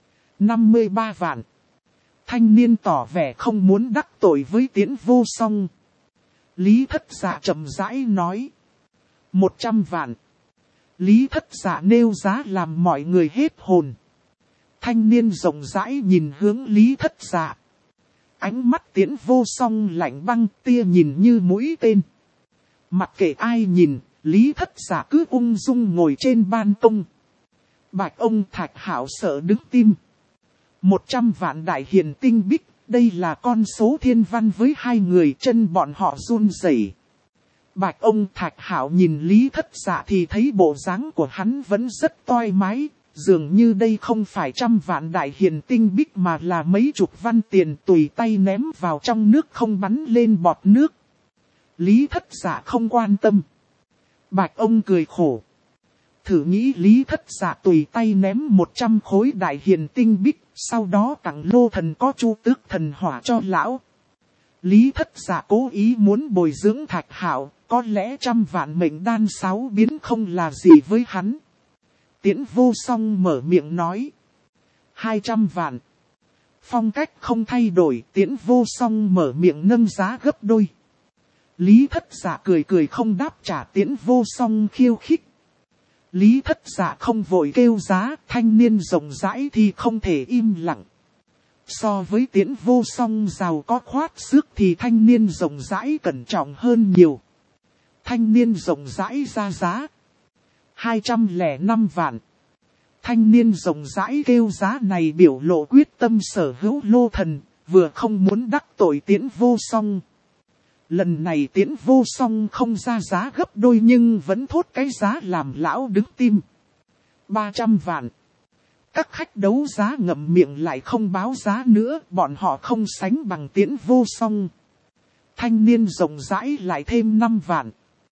53 vạn. Thanh niên tỏ vẻ không muốn đắc tội với Tiễn Vô Song. Lý Thất Dạ chậm rãi nói. 100 vạn. Lý Thất Dạ nêu giá làm mọi người hết hồn. Thanh niên rộng rãi nhìn hướng Lý Thất Dạ. Ánh mắt Tiễn Vô Song lạnh băng, tia nhìn như mũi tên. Mặc kệ ai nhìn, Lý Thất Dạ cứ ung dung ngồi trên ban công. Bạch ông Thạch Hảo sợ đứng tim. 100 vạn đại hiền tinh bích, đây là con số thiên văn với hai người, chân bọn họ run rẩy. Bạch ông Thạch Hảo nhìn Lý Thất Dạ thì thấy bộ dáng của hắn vẫn rất toai mái, dường như đây không phải 100 vạn đại hiền tinh bích mà là mấy chục văn tiền tùy tay ném vào trong nước không bắn lên bọt nước. Lý Thất Dạ không quan tâm. Bạch ông cười khổ. Thử nghĩ Lý Thất Dạ tùy tay ném 100 khối đại hiền tinh bích, sau đó tặng Lô Thần có Chu Tước thần hỏa cho lão. Lý Thất Dạ cố ý muốn bồi dưỡng Thạch Hảo, có lẽ 100 vạn mệnh đan 6 biến không là gì với hắn. Tiễn Vô Song mở miệng nói. 200 vạn. Phong cách không thay đổi, Tiễn Vô Song mở miệng nâng giá gấp đôi. Lý Thất Dạ cười cười không đáp trả Tiễn Vô Song khiêu khích. Lý Thất Dạ không vội kêu giá, thanh niên rộng rãi thì không thể im lặng. So với Tiễn Vô Song giàu có khoát xước thì thanh niên rộng rãi cẩn trọng hơn nhiều. Thanh niên rộng rãi ra giá 205 vạn. Thanh niên rộng rãi kêu giá này biểu lộ quyết tâm sở hữu Lô Thần, vừa không muốn đắc tội Tiễn Vô Song. Lần này Tiễn Vô Song không ra giá gấp đôi nhưng vẫn thốt cái giá làm lão đứng tim. 300 vạn. Các khách đấu giá ngậm miệng lại không báo giá nữa, bọn họ không sánh bằng Tiễn Vô Song. Thanh niên rộng rãi lại thêm 5 vạn.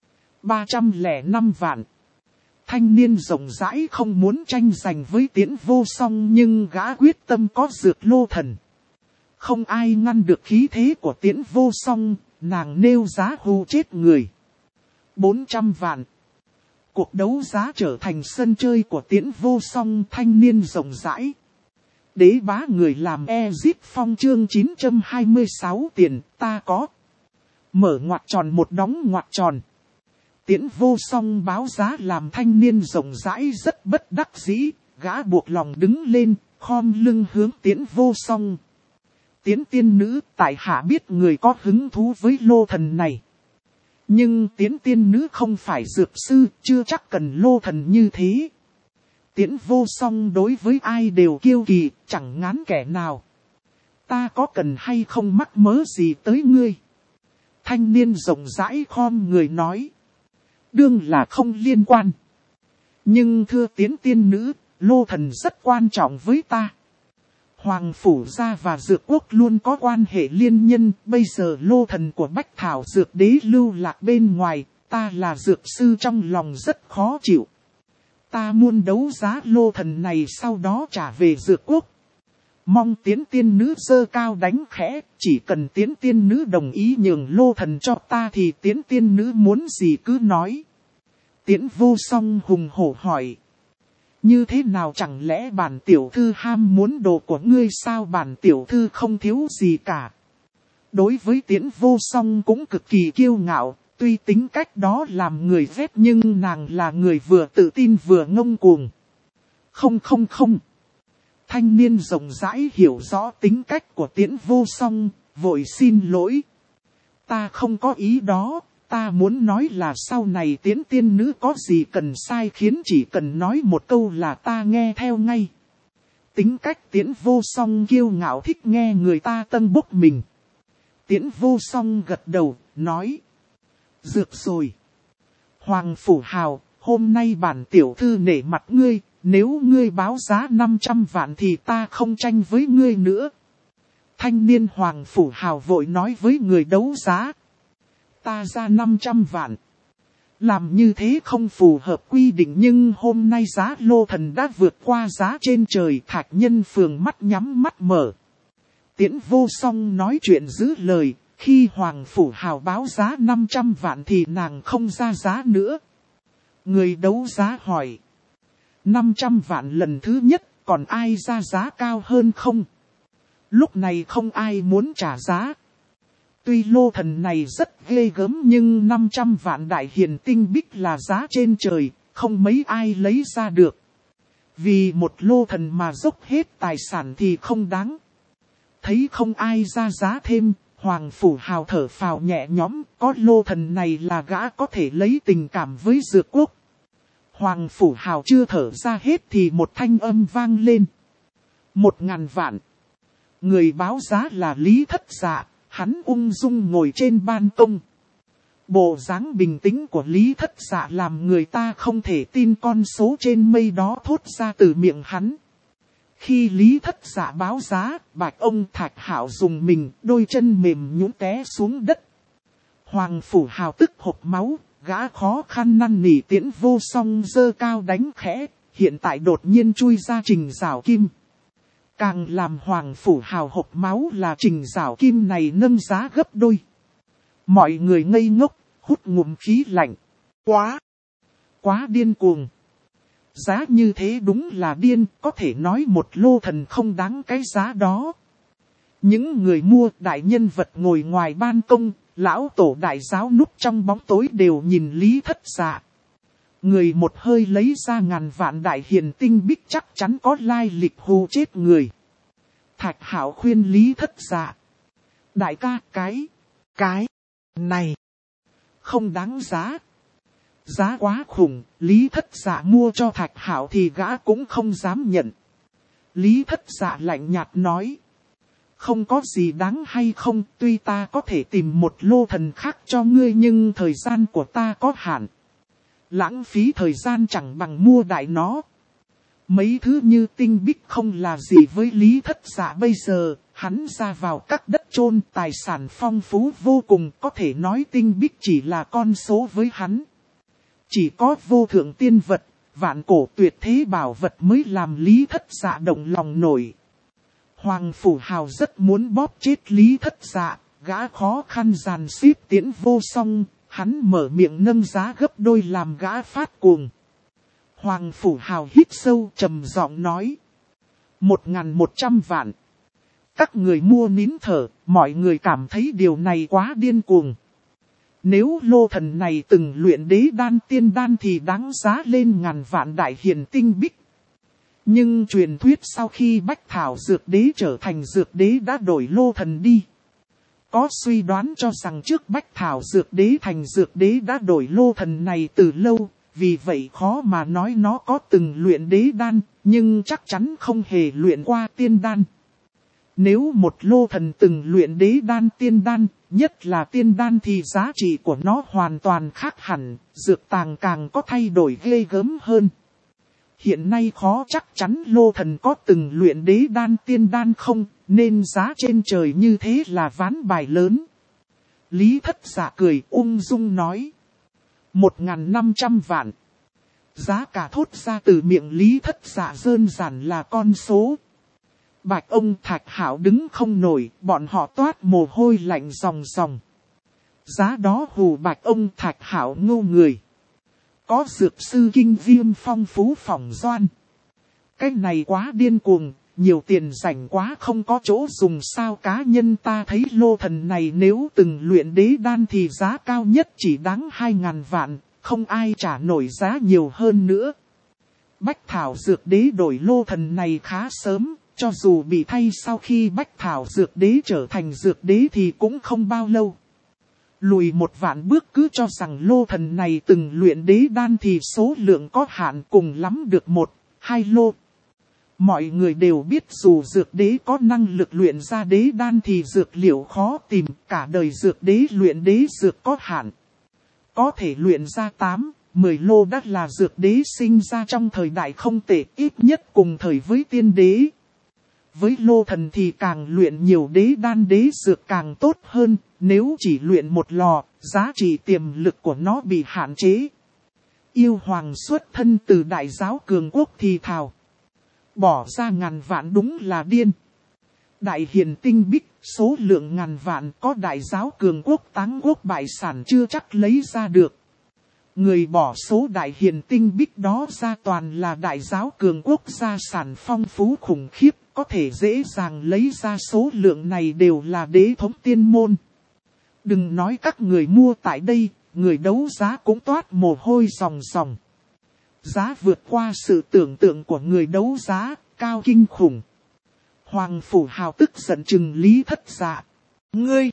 305 vạn. Thanh niên rộng rãi không muốn tranh giành với Tiễn Vô Song nhưng gã quyết tâm có dược Lô Thần. Không ai ngăn được khí thế của Tiễn Vô Song, nàng nêu giá hù chết người. 400 vạn. Cuộc đấu giá trở thành sân chơi của Tiễn Vô Song, thanh niên rộng rãi. Đế bá người làm Ezip Phong chương 926 tiền, ta có. Mở ngoặc tròn một đóng ngoặc tròn. Tiễn Vô Song báo giá làm thanh niên rộng rãi rất bất đắc dĩ, gã buộc lòng đứng lên, khom lưng hướng Tiễn Vô Song. Tiễn tiên nữ, tại hạ biết người có hứng thú với Lô Thần này. Nhưng Tiễn tiên nữ không phải dược sư, chưa chắc cần Lô Thần như thế. Tiễn Vô Song đối với ai đều kiêu kỳ, chẳng ngán kẻ nào. Ta có cần hay không mắc mớ gì tới ngươi? Thanh niên rộng rãi khom người nói. Đương là không liên quan. Nhưng thưa Tiễn tiên nữ, Lô Thần rất quan trọng với ta. Hoàng Phủ Gia và Dược Quốc luôn có quan hệ liên nhân, bây giờ Lô Thần của Bách Thảo Dược Đế lưu lạc bên ngoài, ta là dược sư trong lòng rất khó chịu. Ta muốn đấu giá Lô Thần này sau đó trả về Dược Quốc. Mong Tiễn tiên nữ giơ cao đánh khẽ, chỉ cần Tiễn tiên nữ đồng ý nhường Lô Thần cho ta thì Tiễn tiên nữ muốn gì cứ nói. Tiễn Vô Song hùng hổ hỏi. Như thế nào chẳng lẽ bản tiểu thư ham muốn đồ của ngươi sao? Bản tiểu thư không thiếu gì cả. Đối với Tiễn Vô Song cũng cực kỳ kiêu ngạo, tuy tính cách đó làm người ghét nhưng nàng là người vừa tự tin vừa ngông cuồng. Không. Thanh niên rộng rãi hiểu rõ tính cách của Tiễn Vô Song, vội xin lỗi. Ta không có ý đó, ta muốn nói là sau này Tiễn tiên nữ có gì cần sai khiến chỉ cần nói một câu là ta nghe theo ngay. Tính cách Tiễn Vô Song kiêu ngạo thích nghe người ta tân bốc mình. Tiễn Vô Song gật đầu, nói. Dược rồi. Hoàng Phủ Hào, hôm nay bản tiểu thư nể mặt ngươi, nếu ngươi báo giá 500 vạn thì ta không tranh với ngươi nữa. Thanh niên Hoàng Phủ Hào vội nói với người đấu giá. Ta ra 500 vạn. Làm như thế không phù hợp quy định nhưng hôm nay giá lô thần đã vượt qua giá trên trời. Thạch Nhân Phường mắt nhắm mắt mở. Tiễn Vô Song nói chuyện giữ lời. Khi Hoàng Phủ Hào báo giá 500 vạn thì nàng không ra giá nữa. Người đấu giá hỏi. 500 vạn lần thứ nhất, còn ai ra giá cao hơn không? Lúc này không ai muốn trả giá. Tuy lô thần này rất ghê gớm nhưng 500 vạn đại hiền tinh bích là giá trên trời, không mấy ai lấy ra được. Vì một lô thần mà dốc hết tài sản thì không đáng. Thấy không ai ra giá thêm, Hoàng Phủ Hào thở phào nhẹ nhõm, có lô thần này là gã có thể lấy tình cảm với Dược Quốc. Hoàng Phủ Hào chưa thở ra hết thì một thanh âm vang lên. 1.000 vạn. Người báo giá là Lý Thất Dạ, hắn ung dung ngồi trên ban công. Bộ dáng bình tĩnh của Lý Thất Dạ làm người ta không thể tin con số trên mây đó thốt ra từ miệng hắn. Khi Lý Thất Dạ báo giá, Bạch ông Thạch Hạo dùng mình, đôi chân mềm nhũn té xuống đất. Hoàng Phủ Hào tức hộc máu, gã khó khăn năn nỉ Tiễn Vô Song giơ cao đánh khẽ, hiện tại đột nhiên chui ra Trình Giảo Kim. Càng làm Hoàng Phủ Hào hộc máu là Trình Giảo Kim này nâng giá gấp đôi. Mọi người ngây ngốc, hút ngụm khí lạnh. Quá điên cuồng. Giá như thế đúng là điên, có thể nói một lô thần không đáng cái giá đó. Những người mua đại nhân vật ngồi ngoài ban công, lão tổ đại giáo núp trong bóng tối đều nhìn Lý Thất Dạ. Người một hơi lấy ra 1.000 vạn đại hiền tinh bích chắc chắn có lai lịch hù chết người. Thạch Hạo khuyên Lý Thất Dạ. Đại ca, cái này không đáng giá. Giá quá khủng, Lý Thất Dạ mua cho Thạch Hạo thì gã cũng không dám nhận. Lý Thất Dạ lạnh nhạt nói. Không có gì đáng hay không, tuy ta có thể tìm một lô thần khác cho ngươi nhưng thời gian của ta có hạn. Lãng phí thời gian chẳng bằng mua đại nó. Mấy thứ như tinh bích không là gì với Lý Thất Dạ bây giờ, hắn ra vào các đất chôn tài sản phong phú vô cùng, có thể nói tinh bích chỉ là con số với hắn. Chỉ có vô thượng tiên vật, vạn cổ tuyệt thế bảo vật mới làm Lý Thất Dạ động lòng nổi. Hoàng Phủ Hào rất muốn bóp chết Lý Thất Dạ, gã khó khăn dàn xếp Tiễn Vô Song, hắn mở miệng nâng giá gấp đôi làm gã phát cuồng. Hoàng Phủ Hào hít sâu trầm giọng nói. 1.100 vạn. Các người mua nín thở, mọi người cảm thấy điều này quá điên cuồng. Nếu lô thần này từng luyện đế đan tiên đan thì đáng giá lên 1.000 vạn đại hiền tinh bích. Nhưng truyền thuyết sau khi Bách Thảo Dược Đế trở thành Dược Đế đã đổi lô thần đi. Có suy đoán cho rằng trước Bách Thảo Dược Đế thành Dược Đế đã đổi lô thần này từ lâu, vì vậy khó mà nói nó có từng luyện đế đan, nhưng chắc chắn không hề luyện qua tiên đan. Nếu một lô thần từng luyện đế đan tiên đan, nhất là tiên đan thì giá trị của nó hoàn toàn khác hẳn, dược tàng càng có thay đổi ghê gớm hơn. Hiện nay khó chắc chắn lô thần có từng luyện đế đan tiên đan không, nên giá trên trời như thế là ván bài lớn. Lý Thất Dạ cười ung dung nói. 1.500 vạn. Giá cả thốt ra từ miệng Lý Thất Dạ đơn giản là con số. Bạch ông Thạch Hạo đứng không nổi, bọn họ toát mồ hôi lạnh ròng ròng. Giá đó hù Bạch ông Thạch Hạo ngô người. Có dược sư kinh viêm phong phú phỏng doan. Cái này quá điên cuồng, nhiều tiền rảnh quá không có chỗ dùng sao. Cá nhân ta thấy lô thần này nếu từng luyện đế đan thì giá cao nhất chỉ đáng 2.000 vạn, không ai trả nổi giá nhiều hơn nữa. Bách thảo dược đế đổi lô thần này khá sớm, cho dù bị thay sau khi bách thảo dược đế trở thành dược đế thì cũng không bao lâu. Lùi 1 vạn bước cứ cho rằng lô thần này từng luyện đế đan thì số lượng có hạn, cùng lắm được 1, 2 lô. Mọi người đều biết dù dược đế có năng lực luyện ra đế đan thì dược liệu khó tìm, cả đời dược đế luyện đế dược có hạn. Có thể luyện ra 8, 10 lô đã là dược đế sinh ra trong thời đại không tệ, ít nhất cùng thời với tiên đế. Với lô thần thì càng luyện nhiều đế đan đế dược càng tốt hơn, nếu chỉ luyện 1 lò, giá trị tiềm lực của nó bị hạn chế. Yêu hoàng xuất thân từ đại giáo cường quốc thì thào. Bỏ ra 1.000 vạn đúng là điên. Đại hiền tinh bích, số lượng 1.000 vạn có đại giáo cường quốc táng quốc bại sản chưa chắc lấy ra được. Người bỏ số đại hiền tinh bích đó ra toàn là đại giáo cường quốc gia sản phong phú khủng khiếp, có thể dễ dàng lấy ra số lượng này đều là đế thống tiên môn. Đừng nói các người mua tại đây, người đấu giá cũng toát mồ hôi ròng ròng. Giá vượt qua sự tưởng tượng của người đấu giá, cao kinh khủng. Hoàng Phủ Hào tức giận trừng Lý Thất Dạ. Ngươi!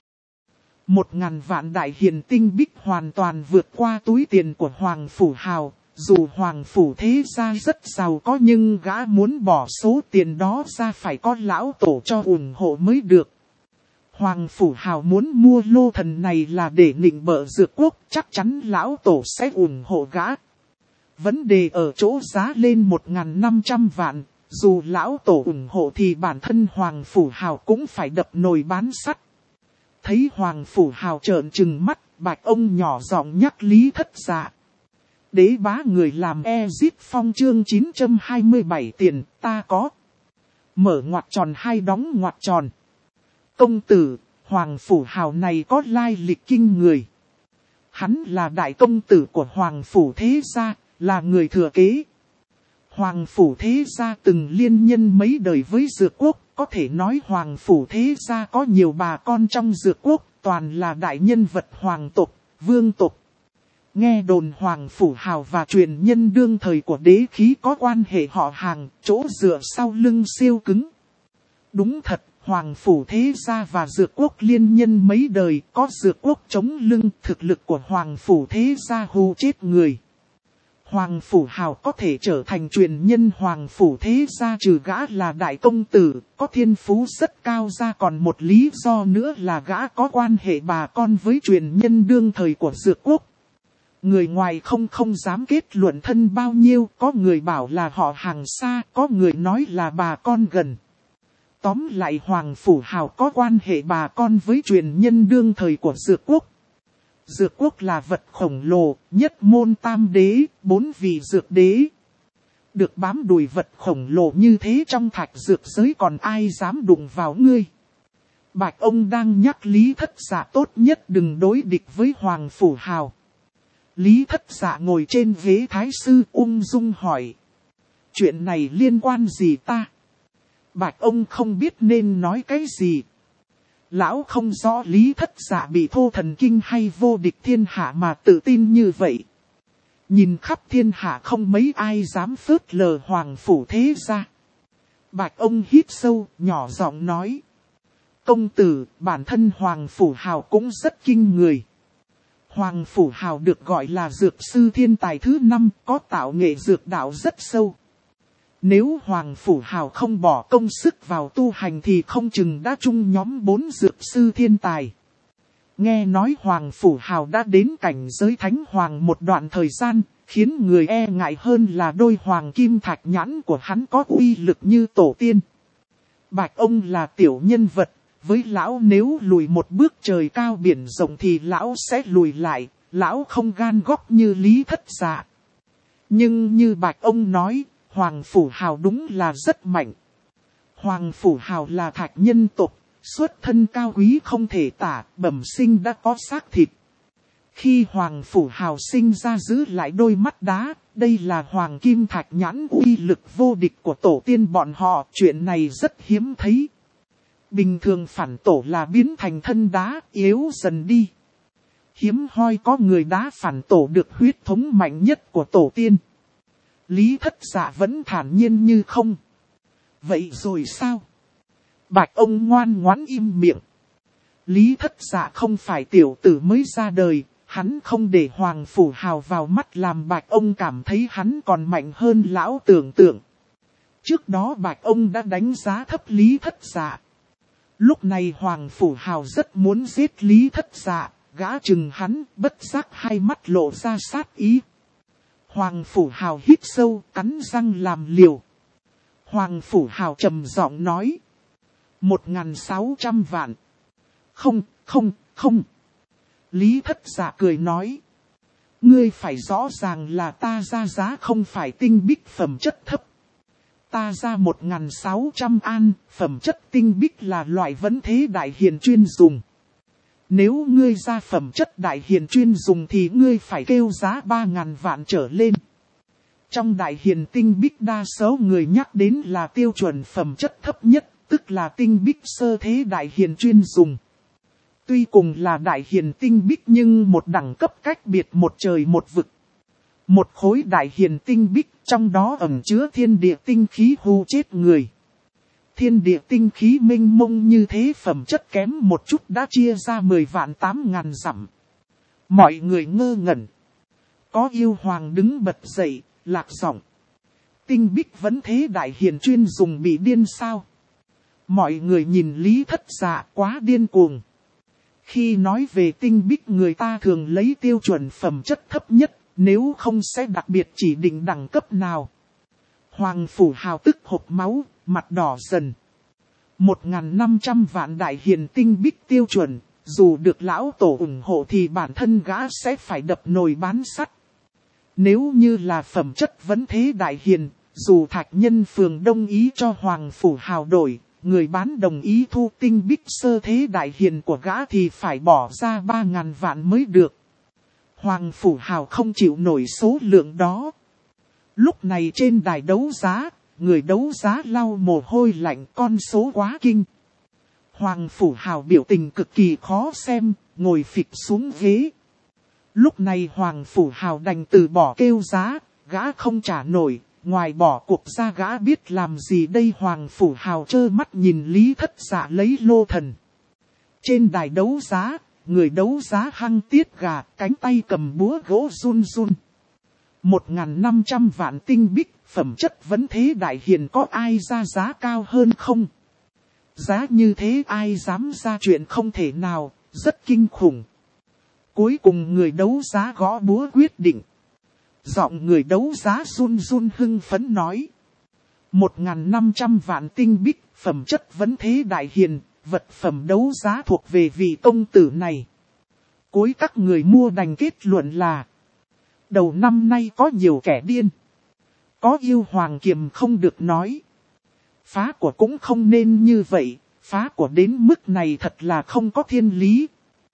1.000 vạn đại hiền tinh bích hoàn toàn vượt qua túi tiền của Hoàng Phủ Hào. Dù Hoàng Phủ thế gia rất giàu có nhưng gã muốn bỏ số tiền đó ra phải có lão tổ cho ủng hộ mới được. Hoàng Phủ Hào muốn mua lô thần này là để nịnh bợ dược quốc, chắc chắn lão tổ sẽ ủng hộ gã. Vấn đề ở chỗ giá lên 1.500 vạn, dù lão tổ ủng hộ thì bản thân Hoàng Phủ Hào cũng phải đập nồi bán sắt. Thấy Hoàng Phủ Hào trợn trừng mắt, Bạch ông nhỏ giọng nhắc Lý Thất Dạ. Đế bá người làm Ezit Phong chương 927 tiền, ta có. Mở ngoặc tròn hay đóng ngoặc tròn. Công tử, Hoàng Phủ Hào này có lai lịch kinh người. Hắn là đại công tử của Hoàng Phủ thế gia, là người thừa kế. Hoàng Phủ thế gia từng liên nhân mấy đời với dược quốc, có thể nói Hoàng Phủ thế gia có nhiều bà con trong dược quốc, toàn là đại nhân vật hoàng tộc, vương tộc. Nghe đồn Hoàng Phủ Hào và truyền nhân đương thời của đế khí có quan hệ họ hàng, chỗ dựa sau lưng siêu cứng. Đúng thật, Hoàng Phủ thế gia và dược quốc liên nhân mấy đời, có dược quốc chống lưng, thực lực của Hoàng Phủ thế gia hù chết người. Hoàng Phủ Hào có thể trở thành truyền nhân Hoàng Phủ thế gia trừ gã là đại công tử, có thiên phú rất cao ra, còn một lý do nữa là gã có quan hệ bà con với truyền nhân đương thời của dược quốc. Người ngoài không dám kết luận thân bao nhiêu, có người bảo là họ hàng xa, có người nói là bà con gần. Tóm lại Hoàng Phủ Hào có quan hệ bà con với truyền nhân đương thời của dược quốc. Dược quốc là vật khổng lồ, nhất môn tam đế, 4 vị dược đế. Được bám đùi vật khổng lồ như thế trong thạch dược giới còn ai dám đụng vào ngươi. Bạch ông đang nhắc Lý Thất Dạ tốt nhất đừng đối địch với Hoàng Phủ Hào. Lý Thất Dạ ngồi trên ghế thái sư ung dung hỏi. Chuyện này liên quan gì ta? Bạch ông không biết nên nói cái gì. Lão không rõ Lý Thất Dạ bị thô thần kinh hay vô địch thiên hạ mà tự tin như vậy. Nhìn khắp thiên hạ không mấy ai dám phớt lờ Hoàng Phủ thế gia. Bạch ông hít sâu, nhỏ giọng nói. Công tử, bản thân Hoàng Phủ Hào cũng rất kinh người. Hoàng Phủ Hào được gọi là dược sư thiên tài thứ 5, có tạo nghệ dược đạo rất sâu. Nếu Hoàng Phủ Hào không bỏ công sức vào tu hành thì không chừng đã chung nhóm 4 dược sư thiên tài. Nghe nói Hoàng Phủ Hào đã đến cảnh giới Thánh Hoàng một đoạn thời gian, khiến người e ngại hơn là đôi hoàng kim thạch nhãn của hắn có uy lực như tổ tiên. Bạch ông là tiểu nhân vật, với lão nếu lùi một bước trời cao biển rộng thì lão sẽ lùi lại, lão không gan góc như Lý Thất Dạ. Nhưng như Bạch ông nói, Hoàng Phủ Hào đúng là rất mạnh. Hoàng Phủ Hào là thạch nhân tộc, xuất thân cao quý không thể tả, bẩm sinh đã có xác thịt. Khi Hoàng Phủ Hào sinh ra giữ lại đôi mắt đá, đây là Hoàng Kim Thạch Nhãn uy lực vô địch của tổ tiên bọn họ, chuyện này rất hiếm thấy. Bình thường phản tổ là biến thành thân đá, yếu dần đi. Hiếm hoi có người đá phản tổ được huyết thống mạnh nhất của tổ tiên. Lý Thất Dạ vẫn thản nhiên như không. Vậy rồi sao? Bạch ông ngoan ngoãn im miệng. Lý Thất Dạ không phải tiểu tử mới ra đời, hắn không để Hoàng Phủ Hào vào mắt làm Bạch ông cảm thấy hắn còn mạnh hơn lão tưởng tượng. Trước đó Bạch ông đã đánh giá thấp Lý Thất Dạ. Lúc này Hoàng Phủ Hào rất muốn giết Lý Thất Dạ, gã chừng hắn, bất giác hai mắt lộ ra sát ý. Hoàng Phủ Hào hít sâu, cắn răng làm liều. Hoàng Phủ Hào trầm giọng nói. 1.600 vạn. Không. Lý Thất Dạ cười nói. Ngươi phải rõ ràng là ta ra giá không phải tinh bích phẩm chất thấp. Ta ra 1.600 an, phẩm chất tinh bích là loại vấn thế đại hiền chuyên dùng. Nếu ngươi ra phẩm chất đại hiền chuyên dùng thì ngươi phải kêu giá 3.000 vạn trở lên. Trong đại hiền tinh bích đa số người nhắc đến là tiêu chuẩn phẩm chất thấp nhất, tức là tinh bích sơ thế đại hiền chuyên dùng. Tuy cùng là đại hiền tinh bích nhưng một đẳng cấp cách biệt một trời một vực. Một khối đại hiền tinh bích trong đó ẩn chứa thiên địa tinh khí hù chết người. Thiên địa tinh khí mênh mông như thế phẩm chất kém một chút đã chia ra 10 vạn 8.000 dặm. Mọi người ngơ ngẩn. Có yêu hoàng đứng bật dậy, lạc giọng. Tinh bích vẫn thế đại hiền chuyên dùng bị điên sao? Mọi người nhìn Lý Thất Dạ quá điên cuồng. Khi nói về tinh bích người ta thường lấy tiêu chuẩn phẩm chất thấp nhất, nếu không sẽ đặc biệt chỉ định đẳng cấp nào. Hoàng Phủ Hào tức hộc máu, mặt đỏ dần. 1.500 vạn đại hiền tinh bích tiêu chuẩn, dù được lão tổ ủng hộ thì bản thân gã sẽ phải đập nồi bán sắt. Nếu như là phẩm chất vấn thế đại hiền, dù Thạch Nhân Phường đồng ý cho Hoàng Phủ Hào đổi, người bán đồng ý thu tinh bích sơ thế đại hiền của gã thì phải bỏ ra 3.000 vạn mới được. Hoàng Phủ Hào không chịu nổi số lượng đó. Lúc này trên đài đấu giá, người đấu giá lau mồ hôi lạnh, con số quá kinh. Hoàng Phủ Hào biểu tình cực kỳ khó xem, ngồi phịch xuống ghế. Lúc này Hoàng Phủ Hào đành từ bỏ kêu giá, gã không trả nổi, ngoài bỏ cuộc ra gã biết làm gì đây. Hoàng Phủ Hào trơ mắt nhìn Lý Thất Dạ lấy lô thần. Trên đài đấu giá, người đấu giá hăng tiết gà, cánh tay cầm búa gỗ run run. 1.500 vạn tinh bích, phẩm chất vấn thế đại hiền có ai ra giá cao hơn không? Giá như thế ai dám ra chuyện không thể nào, rất kinh khủng. Cuối cùng người đấu giá gõ búa quyết định. Giọng người đấu giá run run hưng phấn nói. 1.500 vạn tinh bích, phẩm chất vấn thế đại hiền, vật phẩm đấu giá thuộc về vị công tử này. Cuối các người mua đành kết luận là. Đầu năm nay có nhiều kẻ điên. Có yêu hoàng kiềm không được nói. Phá của cũng không nên như vậy, phá của đến mức này thật là không có thiên lý.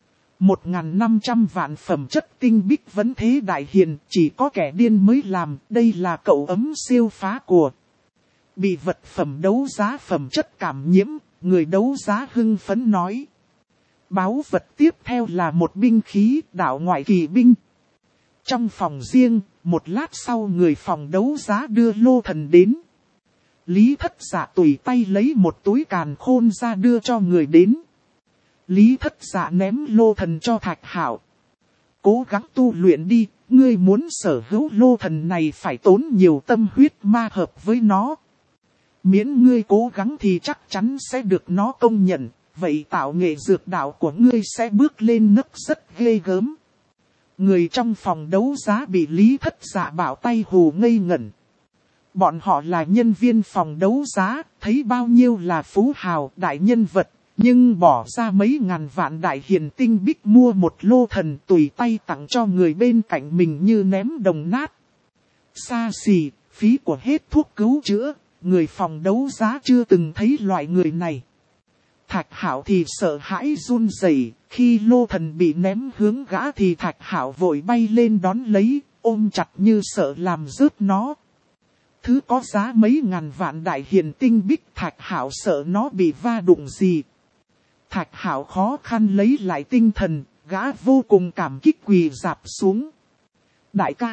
1.500 vạn phẩm chất tinh bích vấn thế đại hiền, chỉ có kẻ điên mới làm, đây là cậu ấm siêu phá của. Bị vật phẩm đấu giá phẩm chất cảm nhiễm, người đấu giá hưng phấn nói. Báu vật tiếp theo là một binh khí, đạo ngoại kỳ binh. Trong phòng riêng, một lát sau người phòng đấu giá đưa lô thần đến. Lý Thất Dạ tùy tay lấy một túi càn khôn ra đưa cho người đến. Lý Thất Dạ ném lô thần cho Thạch Hạo. Cố gắng tu luyện đi, ngươi muốn sở hữu lô thần này phải tốn nhiều tâm huyết ma hợp với nó. Miễn ngươi cố gắng thì chắc chắn sẽ được nó công nhận, vậy tạo nghệ dược đạo của ngươi sẽ bước lên nấc rất ghê gớm. Người trong phòng đấu giá bị Lý Thất Dạ bảo tay hù ngây ngẩn. Bọn họ là nhân viên phòng đấu giá, thấy bao nhiêu là phú hào đại nhân vật, nhưng bỏ ra mấy ngàn vạn đại hiền tinh bích mua một lô thần tùy tay tặng cho người bên cạnh mình như ném đồng nát. Xa xỉ, phí của hết thuốc cứu chữa, người phòng đấu giá chưa từng thấy loại người này. Thạch Hạo thì sợ hãi run rẩy, Khi Lô Thần bị ném hướng gã thì Thạch Hạo vội bay lên đón lấy, ôm chặt như sợ làm rớt nó. Thứ có giá mấy ngàn vạn đại hiền tinh bích, Thạch Hạo sợ nó bị va đụng gì. Thạch Hạo khó khăn lấy lại tinh thần, gã vô cùng cảm kích quỳ rạp xuống. Đại ca,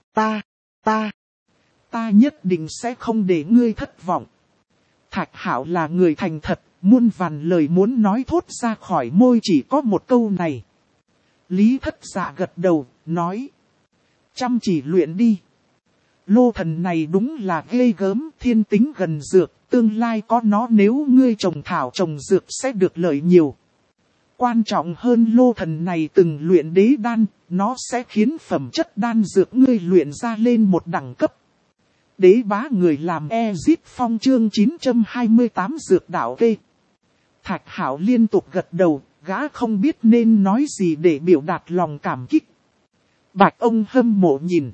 ta nhất định sẽ không để ngươi thất vọng. Thạch Hạo là người thành thật, muôn vàn lời muốn nói thốt ra khỏi môi chỉ có một câu này. Lý Thất Dạ gật đầu, nói. Chăm chỉ luyện đi. Lô Thần này đúng là ghê gớm, thiên tính gần dược, tương lai có nó nếu ngươi trồng thảo trồng dược sẽ được lợi nhiều. Quan trọng hơn Lô Thần này từng luyện đế đan, nó sẽ khiến phẩm chất đan dược ngươi luyện ra lên một đẳng cấp. Đế bá người làm Ezit Phong chương 928 dược đạo kê. Thạch Hạo liên tục gật đầu, gã không biết nên nói gì để biểu đạt lòng cảm kích. Bạch ông hâm mộ nhìn.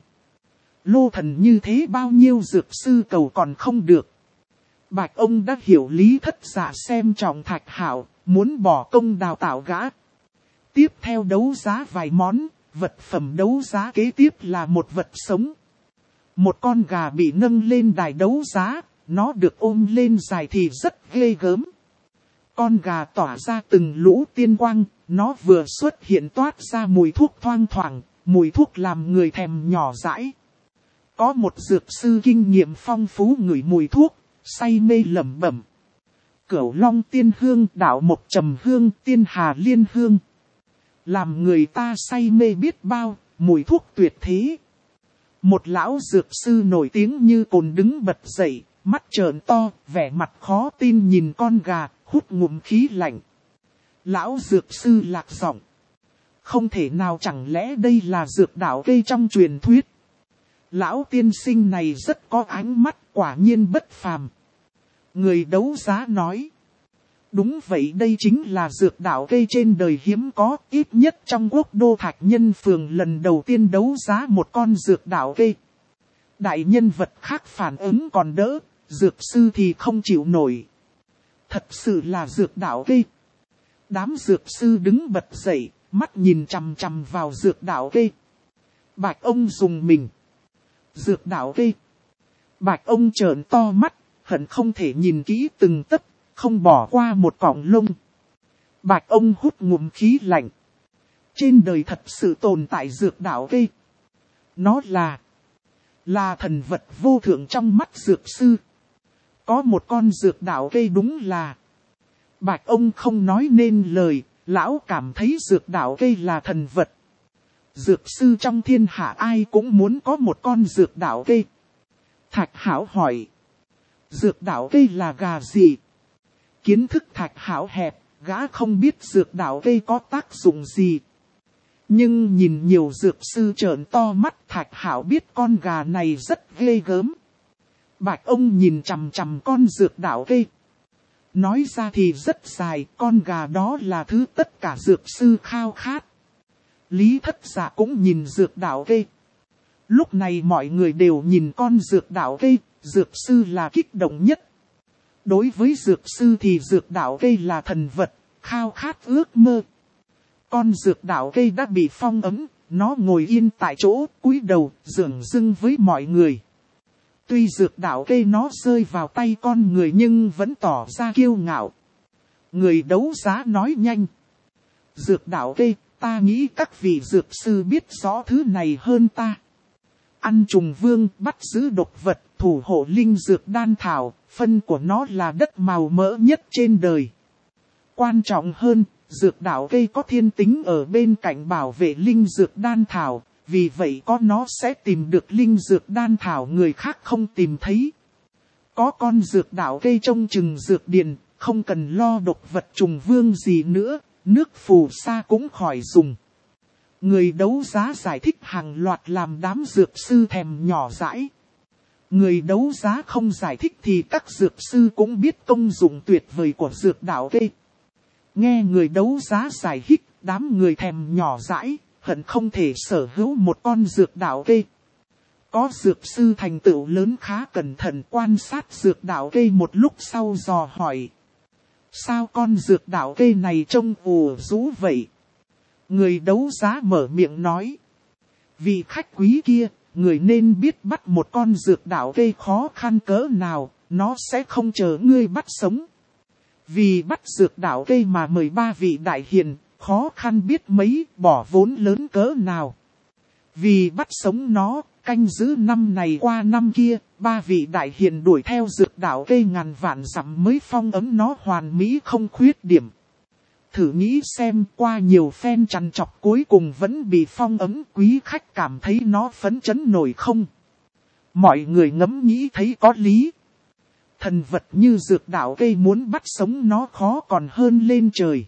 Lô Thần như thế bao nhiêu dược sư cầu còn không được. Bạch ông đã hiểu Lý Thất Dạ xem trọng Thạch Hạo, muốn bỏ công đào tạo gã. Tiếp theo đấu giá vài món, vật phẩm đấu giá kế tiếp là một vật sống. Một con gà bị nâng lên đài đấu giá, nó được ôm lên dài thì rất ghê gớm. Con gà tỏa ra từng lũ tiên quang, nó vừa xuất hiện toát ra mùi thuốc thoang thoảng, mùi thuốc làm người thèm nhỏ dãi. Có một dược sư kinh nghiệm phong phú ngửi mùi thuốc, say mê lẩm bẩm. Cửu Long tiên hương, đạo mộc trầm hương, tiên hà liên hương. Làm người ta say mê biết bao, mùi thuốc tuyệt thế. Một lão dược sư nổi tiếng như cồn đứng bật dậy, mắt trợn to, vẻ mặt khó tin nhìn con gà, hút ngụm khí lạnh. Lão dược sư lạc giọng. Không thể nào, chẳng lẽ đây là dược đạo cây trong truyền thuyết. Lão tiên sinh này rất có ánh mắt, quả nhiên bất phàm. Người đấu giá nói. Đúng vậy, đây chính là dược đạo cây trên đời hiếm có, ít nhất trong quốc đô Thạch Nhân Phường lần đầu tiên đấu giá một con dược đạo cây. Đại nhân vật khác phản ứng còn đỡ, dược sư thì không chịu nổi. Thật sự là dược đạo cây. Đám dược sư đứng bật dậy, mắt nhìn chằm chằm vào dược đạo cây. Bạch ông dùng mình. Dược đạo cây. Bạch ông trợn to mắt, hận không thể nhìn kỹ từng tấc, không bỏ qua một cọng lông. Bạch ông hút ngụm khí lạnh. Trên đời thật sự tồn tại dược đạo cây. Nó là thần vật vô thượng trong mắt dược sư. Có một con dược đạo cây đúng là. Bạch ông không nói nên lời, lão cảm thấy dược đạo cây là thần vật. Dược sư trong thiên hạ ai cũng muốn có một con dược đạo cây. Thạch Hạo hỏi. Dược đạo cây là gà gì? Kiến thức Thạch Hạo hẹp, gã không biết dược đạo cây có tác dụng gì. Nhưng nhìn nhiều dược sư trợn to mắt, Thạch Hạo biết con gà này rất ghê gớm. Bạch ông nhìn chằm chằm con dược đạo cây. Nói ra thì rất dài, con gà đó là thứ tất cả dược sư khao khát. Lý Thất Dạ cũng nhìn dược đạo cây. Lúc này mọi người đều nhìn con dược đạo cây, dược sư là kích động nhất. Đối với dược sư thì dược đạo cây là thần vật, khao khát ước mơ. Con dược đạo cây đã bị phong ấn, nó ngồi yên tại chỗ, cúi đầu, dửng dưng với mọi người. Tuy dược đạo cây nó rơi vào tay con người nhưng vẫn tỏ ra kiêu ngạo. Người đấu giá nói nhanh. Dược đạo cây, ta nghĩ các vị dược sư biết rõ thứ này hơn ta. Ăn trùng vương, bắt giữ độc vật, thủ hộ linh dược đan thảo, phân của nó là đất màu mỡ nhất trên đời. Quan trọng hơn, dược đạo cây có thiên tính ở bên cạnh bảo vệ linh dược đan thảo, vì vậy có nó sẽ tìm được linh dược đan thảo người khác không tìm thấy. Có con dược đạo cây trông chừng dược điền, không cần lo độc vật trùng vương gì nữa, nước phù sa cũng khỏi dùng. Người đấu giá giải thích hàng loạt làm đám dược sư thèm nhỏ dãi. Người đấu giá không giải thích thì các dược sư cũng biết công dụng tuyệt vời của dược đạo cây. Nghe người đấu giá giải thích, đám người thèm nhỏ dãi, hận không thể sở hữu một con dược đạo cây. Có dược sư thành tựu lớn khá cẩn thận quan sát dược đạo cây một lúc sau dò hỏi. Sao con dược đạo cây này trông ủ rũ vậy? Người đấu giá mở miệng nói. Vị khách quý kia, người nên biết bắt một con dược đạo cây khó khăn cỡ nào, nó sẽ không chờ ngươi bắt sống. Vì bắt dược đạo cây mà mời 3 vị đại hiền, khó khăn biết mấy, bỏ vốn lớn cỡ nào. Vì bắt sống nó, canh giữ năm này qua năm kia, 3 vị đại hiền đuổi theo dược đạo cây ngàn vạn dặm mới phong ấm nó hoàn mỹ không khuyết điểm. Thử nghĩ xem, qua nhiều phen trằn trọc cuối cùng vẫn bị phong ấm, quý khách cảm thấy nó phấn chấn nổi không? Mọi người ngẫm nghĩ thấy có lý. Thần vật như dược đạo cây muốn bắt sống nó khó còn hơn lên trời.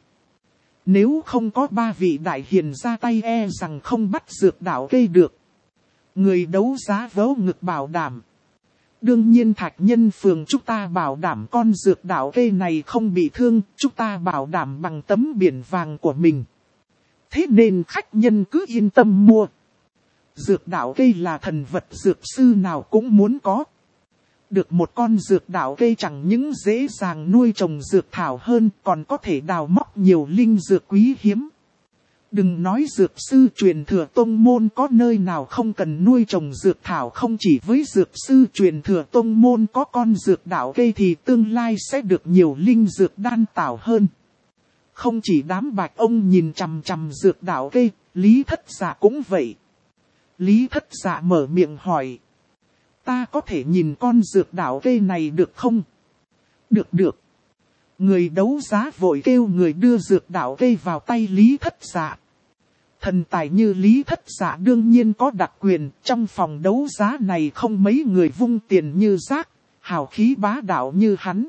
Nếu không có 3 vị đại hiền ra tay e rằng không bắt dược đạo cây được. Người đấu giá vớ ngực bảo đảm. Đương nhiên Thạch Nhân phường chúng ta bảo đảm con dược đạo cây này không bị thương, chúng ta bảo đảm bằng tấm biển vàng của mình. Thế nên khách nhân cứ yên tâm mua. Dược đạo cây là thần vật dược sư nào cũng muốn có. Được một con dược đạo cây chẳng những dễ dàng nuôi trồng dược thảo hơn, còn có thể đào móc nhiều linh dược quý hiếm. Đừng nói dược sư truyền thừa tông môn có nơi nào không cần nuôi trồng dược thảo, không chỉ với dược sư truyền thừa tông môn có con dược đạo cây thì tương lai sẽ được nhiều linh dược đan tảo hơn. Không chỉ đám bạch ông nhìn chằm chằm dược đạo cây, Lý Thất Dạ cũng vậy. Lý Thất Dạ mở miệng hỏi. Ta có thể nhìn con dược đạo cây này được không? Được. Người đấu giá vội kêu người đưa dược đạo cây vào tay Lý Thất Dạ. Thần tài như Lý Thất Dạ đương nhiên có đặc quyền, trong phòng đấu giá này không mấy người vung tiền như rác, hào khí bá đạo như hắn.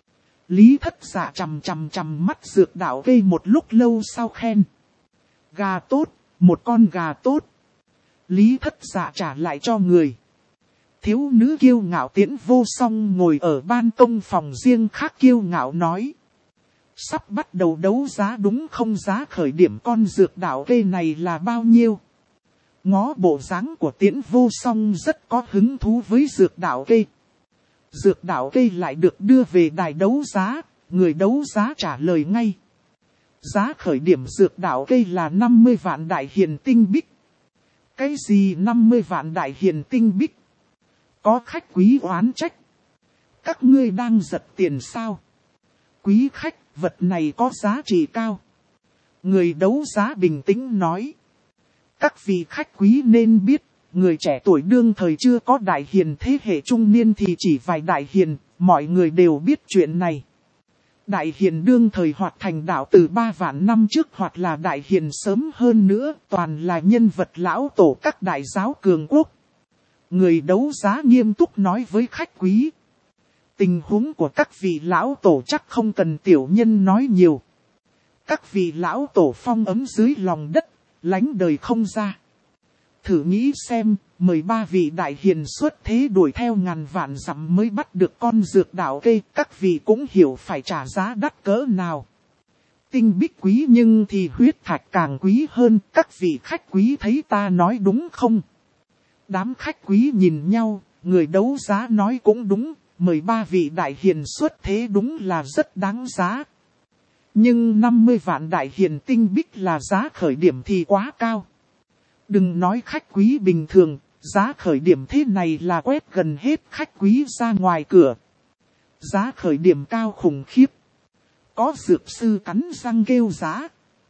Lý Thất Dạ chằm mắt dược đạo cây một lúc lâu sau khen. Gà tốt, một con gà tốt. Lý Thất Dạ trả lại cho người. Thiếu nữ kiêu ngạo Tiễn Vô Song ngồi ở ban công phòng riêng khác kiêu ngạo nói. Sắp bắt đầu đấu giá đúng không, giá khởi điểm con dược đạo cây này là bao nhiêu? Ngó bộ dáng của Tiễn Vô Song rất có hứng thú với dược đạo cây. Dược đạo cây lại được đưa về đài đấu giá, người đấu giá trả lời ngay. Giá khởi điểm dược đạo cây là 50 vạn đại hiền tinh bích. Cái gì 50 vạn đại hiền tinh bích? Có khách quý oán trách. Các ngươi đang giật tiền sao? Quý khách, vật này có giá trị cao. Người đấu giá bình tĩnh nói. Các vị khách quý nên biết, người trẻ tuổi đương thời chưa có đại hiền, thế hệ trung niên thì chỉ vài đại hiền, mọi người đều biết chuyện này. Đại hiền đương thời hoặc thành đạo từ 3 vạn năm trước hoặc là đại hiền sớm hơn nữa, toàn là nhân vật lão tổ các đại giáo cường quốc. Người đấu giá nghiêm túc nói với khách quý. Tình huống của các vị lão tổ chắc không cần tiểu nhân nói nhiều. Các vị lão tổ phong ấm dưới lòng đất, lánh đời không ra. Thử nghĩ xem, 13 vị đại hiền xuất thế đuổi theo ngàn vạn dặm mới bắt được con dược đạo cây, các vị cũng hiểu phải trả giá đắt cỡ nào. Tinh bích quý nhưng thì huyết thạch càng quý hơn, các vị khách quý thấy ta nói đúng không? Đám khách quý nhìn nhau, người đấu giá nói cũng đúng, 13 vị đại hiền xuất thế đúng là rất đáng giá. Nhưng 50 vạn đại hiền tinh bích là giá khởi điểm thì quá cao. Đừng nói khách quý bình thường, giá khởi điểm thế này là quét gần hết khách quý ra ngoài cửa. Giá khởi điểm cao khủng khiếp. Có dược sư cắn răng kêu giá.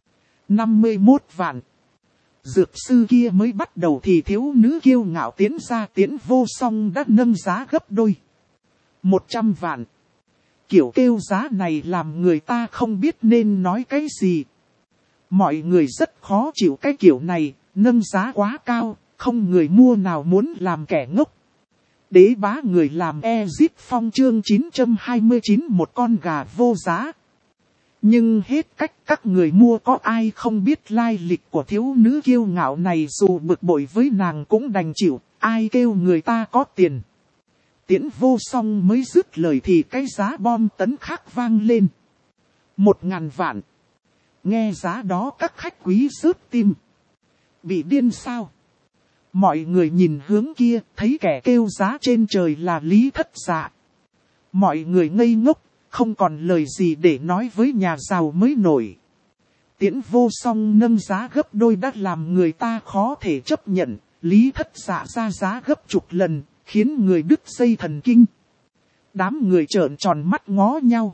51 vạn. Dược sư kia mới bắt đầu thì thiếu nữ kiêu ngạo Tiễn ra Tiễn Vô Song đã nâng giá gấp đôi. 100 vạn. Kiểu kêu giá này làm người ta không biết nên nói cái gì. Mọi người rất khó chịu cái kiểu này, nâng giá quá cao, không người mua nào muốn làm kẻ ngốc. Đế bá người làm Ezip Phong chương 929 một con gà vô giá. Nhưng hết cách các người mua có ai không biết lai lịch của thiếu nữ kiêu ngạo này, dù bực bội với nàng cũng đành chịu, ai kêu người ta có tiền. Tiễn Vô Song mới dứt lời thì cái giá bom tấn khác vang lên. 1.000 vạn. Nghe giá đó các khách quý rớt tim. Bị điên sao? Mọi người nhìn hướng kia, thấy kẻ kêu giá trên trời là Lý Thất Dạ. Mọi người ngây ngốc, không còn lời gì để nói với nhà giàu mới nổi. Tiễn Vô Song nâng giá gấp đôi đã làm người ta khó thể chấp nhận, Lý Thất Dạ ra giá gấp chục lần, khiến người đứt dây thần kinh. Đám người trợn tròn mắt ngó nhau.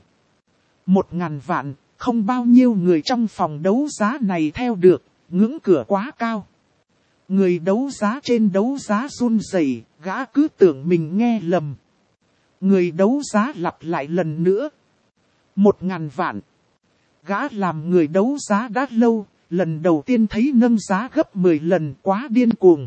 1.000 vạn, không bao nhiêu người trong phòng đấu giá này theo được, ngưỡng cửa quá cao. Người đấu giá trên đấu giá run rẩy, gã cứ tưởng mình nghe lầm. Người đấu giá lặp lại lần nữa. 1.000 vạn. Gã làm người đấu giá đã lâu, lần đầu tiên thấy nâng giá gấp 10 lần, quá điên cuồng.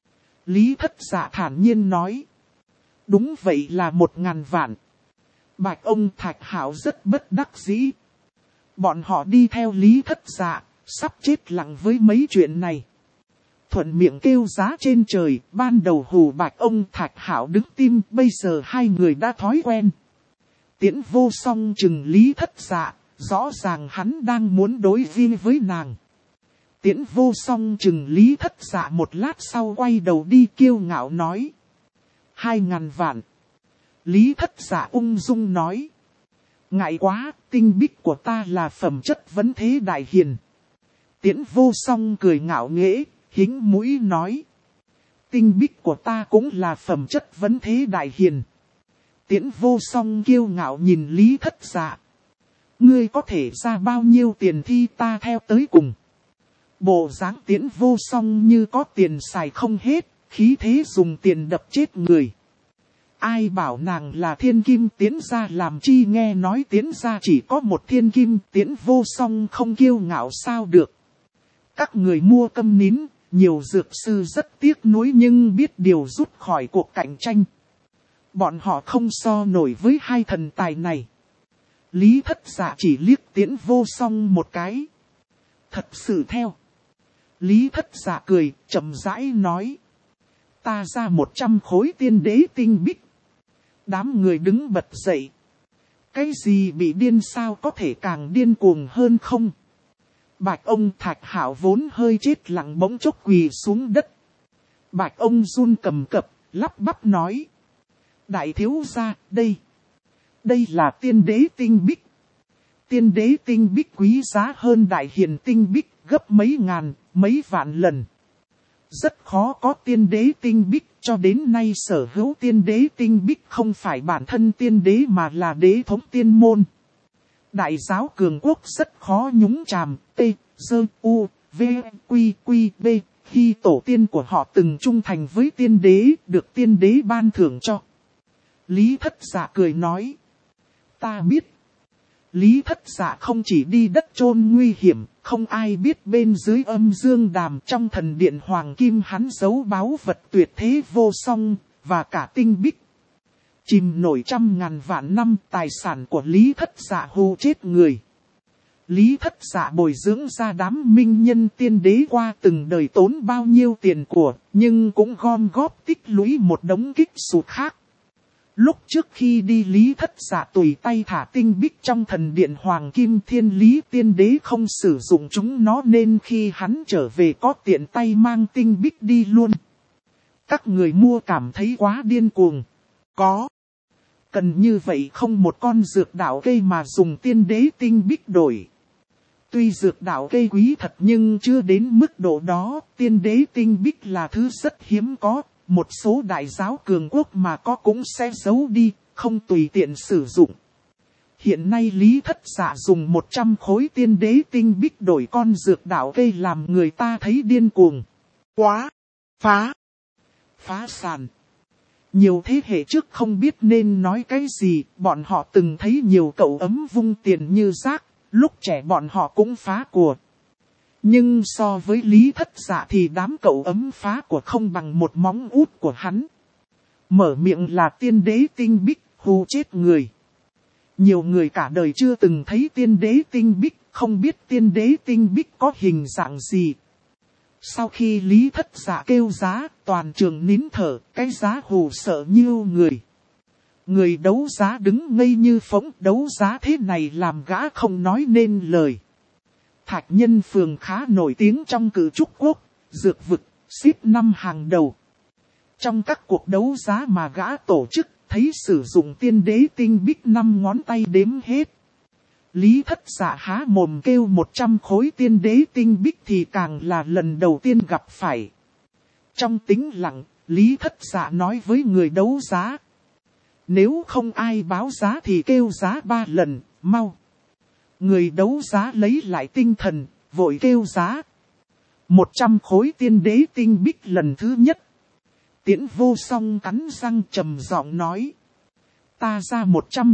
Lý Thất Dạ thản nhiên nói. Đúng vậy là 1.000 vạn. Bạch ông Thạch Hạo rất bất đắc dĩ. Bọn họ đi theo Lý Thất Dạ, sắp chết lặng với mấy chuyện này. Thuận miệng kêu giá trên trời, ban đầu hù Bạch ông Thạch Hạo đứng tim, bây giờ hai người đã thói quen. Tiễn Vô Song chừng Lý Thất Dạ, rõ ràng hắn đang muốn đối vi với nàng. Tiễn Vô Song chừng Lý Thất Dạ một lát sau quay đầu đi kiêu ngạo nói. 2.000 vạn. Lý Thất Dạ ung dung nói. Ngại quá, tinh bích của ta là phẩm chất vấn thế đại hiền. Tiễn Vô Song cười ngạo nghễ, hính mũi nói. Tinh bích của ta cũng là phẩm chất vấn thế đại hiền. Tiễn Vô Song kiêu ngạo nhìn Lý Thất Dạ. Ngươi có thể ra bao nhiêu tiền thi ta theo tới cùng. Bộ dáng Tiễn Vô Song như có tiền xài không hết, khí thế dùng tiền đập chết người. Ai bảo nàng là thiên kim Tiễn gia làm chi, nghe nói Tiễn gia chỉ có một thiên kim, Tiễn Vô Song không kiêu ngạo sao được. Các người mua câm nín, nhiều dược sư rất tiếc nuối nhưng biết điều rút khỏi cuộc cạnh tranh. Bọn họ không so nổi với hai thần tài này. Lý Thất Dạ chỉ liếc Tiễn Vô Song một cái. Thật sự theo. Lý Thất Dạ cười, chậm rãi nói. Ta ra 100 khối tiên đế tinh bích. Đám người đứng bật dậy. Cái gì bị điên sao có thể càng điên cuồng hơn không? Bạch ông Thạch Hạo vốn hơi chết lặng bỗng chốc quỳ xuống đất. Bạch ông run cầm cập, lắp bắp nói. Đại thiếu gia, đây là tiên đế tinh bích. Tiên đế tinh bích quý giá hơn đại hiền tinh bích gấp mấy ngàn, mấy vạn lần. Rất khó có tiên đế tinh bích, cho đến nay sở hữu tiên đế tinh bích không phải bản thân tiên đế mà là đế thống tiên môn. Đại giáo cường quốc rất khó nhúng chàm, B, khi tổ tiên của họ từng trung thành với tiên đế, được tiên đế ban thưởng cho. Lý Thất Dạ cười nói. Ta biết. Lý Thất Dạ không chỉ đi đất chôn nguy hiểm, không ai biết bên dưới âm dương đàm trong thần điện hoàng kim hắn giấu báu vật tuyệt thế vô song, và cả tinh bích. Chìm nổi 100.000 vạn năm, tài sản của Lý Thất Dạ hù chết người. Lý Thất Dạ bồi dưỡng ra đám minh nhân tiên đế qua từng đời tốn bao nhiêu tiền của, nhưng cũng gom góp tích lũy một đống kích sụt khác. Lúc trước khi đi Lý Thất Dạ tùy tay thả tinh bích trong thần điện Hoàng Kim Thiên Lý tiên đế không sử dụng chúng nó nên khi hắn trở về có tiện tay mang tinh bích đi luôn. Các người mua cảm thấy quá điên cuồng. Có. Cần như vậy không một con dược đạo cây mà dùng tiên đế tinh bích đổi. Tuy dược đạo cây quý thật nhưng chưa đến mức độ đó, tiên đế tinh bích là thứ rất hiếm có. Một số đại giáo cường quốc mà có cũng sẽ giấu đi, không tùy tiện sử dụng. Hiện nay Lý Thất Dạ dùng 100 khối tiên đế tinh bích đổi con dược đạo cây làm người ta thấy điên cuồng. Quá! Phá sản! Nhiều thế hệ trước không biết nên nói cái gì, bọn họ từng thấy nhiều cậu ấm vung tiền như rác, lúc trẻ bọn họ cũng phá của. Nhưng so với Lý Thất Dạ thì đám cậu ấm phá của không bằng một móng út của hắn. Mở miệng là tiên đế tinh bích, hù chết người. Nhiều người cả đời chưa từng thấy tiên đế tinh bích, không biết tiên đế tinh bích có hình dạng gì. Sau khi Lý Thất Dạ kêu giá, toàn trường nín thở, cái giá hù sợ như người. Người đấu giá đứng ngây như phỗng, đấu giá thế này làm gã không nói nên lời. Thạch Nhân Phường khá nổi tiếng trong cử trúc quốc, dược vực, xếp 5 hàng đầu. Trong các cuộc đấu giá mà gã tổ chức, thấy sử dụng tiên đế tinh bích 5 ngón tay đếm hết. Lý Thất Dạ há mồm kêu 100 khối tiên đế tinh bích thì càng là lần đầu tiên gặp phải. Trong tĩnh lặng, Lý Thất Dạ nói với người đấu giá. Nếu không ai báo giá thì kêu giá 3 lần, mau. Người đấu giá lấy lại tinh thần, vội kêu giá. 100 khối tiên đế tinh bích lần thứ nhất. Tiễn Vô Song cắn răng trầm giọng nói. Ta ra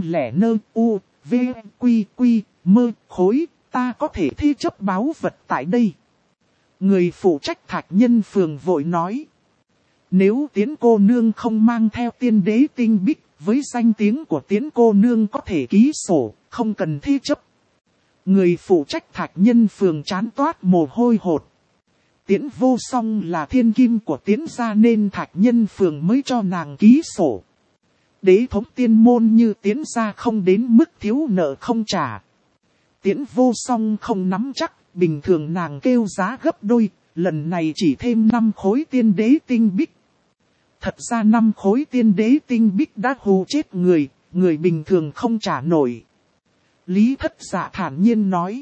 100 v, quy, mơ, khối, ta có thể thi chấp báu vật tại đây. Người phụ trách Thạch Nhân Phường vội nói. Nếu Tiễn cô nương không mang theo tiên đế tinh bích, với danh tiếng của Tiễn cô nương có thể ký sổ, không cần thi chấp. Người phụ trách Thạch Nhân Phường chán toát mồ hôi hột. Tiễn Vô Song là thiên kim của Tiễn gia nên Thạch Nhân Phường mới cho nàng ký sổ. Đế thống tiên môn như Tiễn gia không đến mức thiếu nợ không trả. Tiễn Vô Song không nắm chắc, bình thường nàng kêu giá gấp đôi, lần này chỉ thêm 5 khối tiên đế tinh bích. Thật ra 5 khối tiên đế tinh bích đã hù chết người, người bình thường không trả nổi. Lý Thất Dạ thản nhiên nói.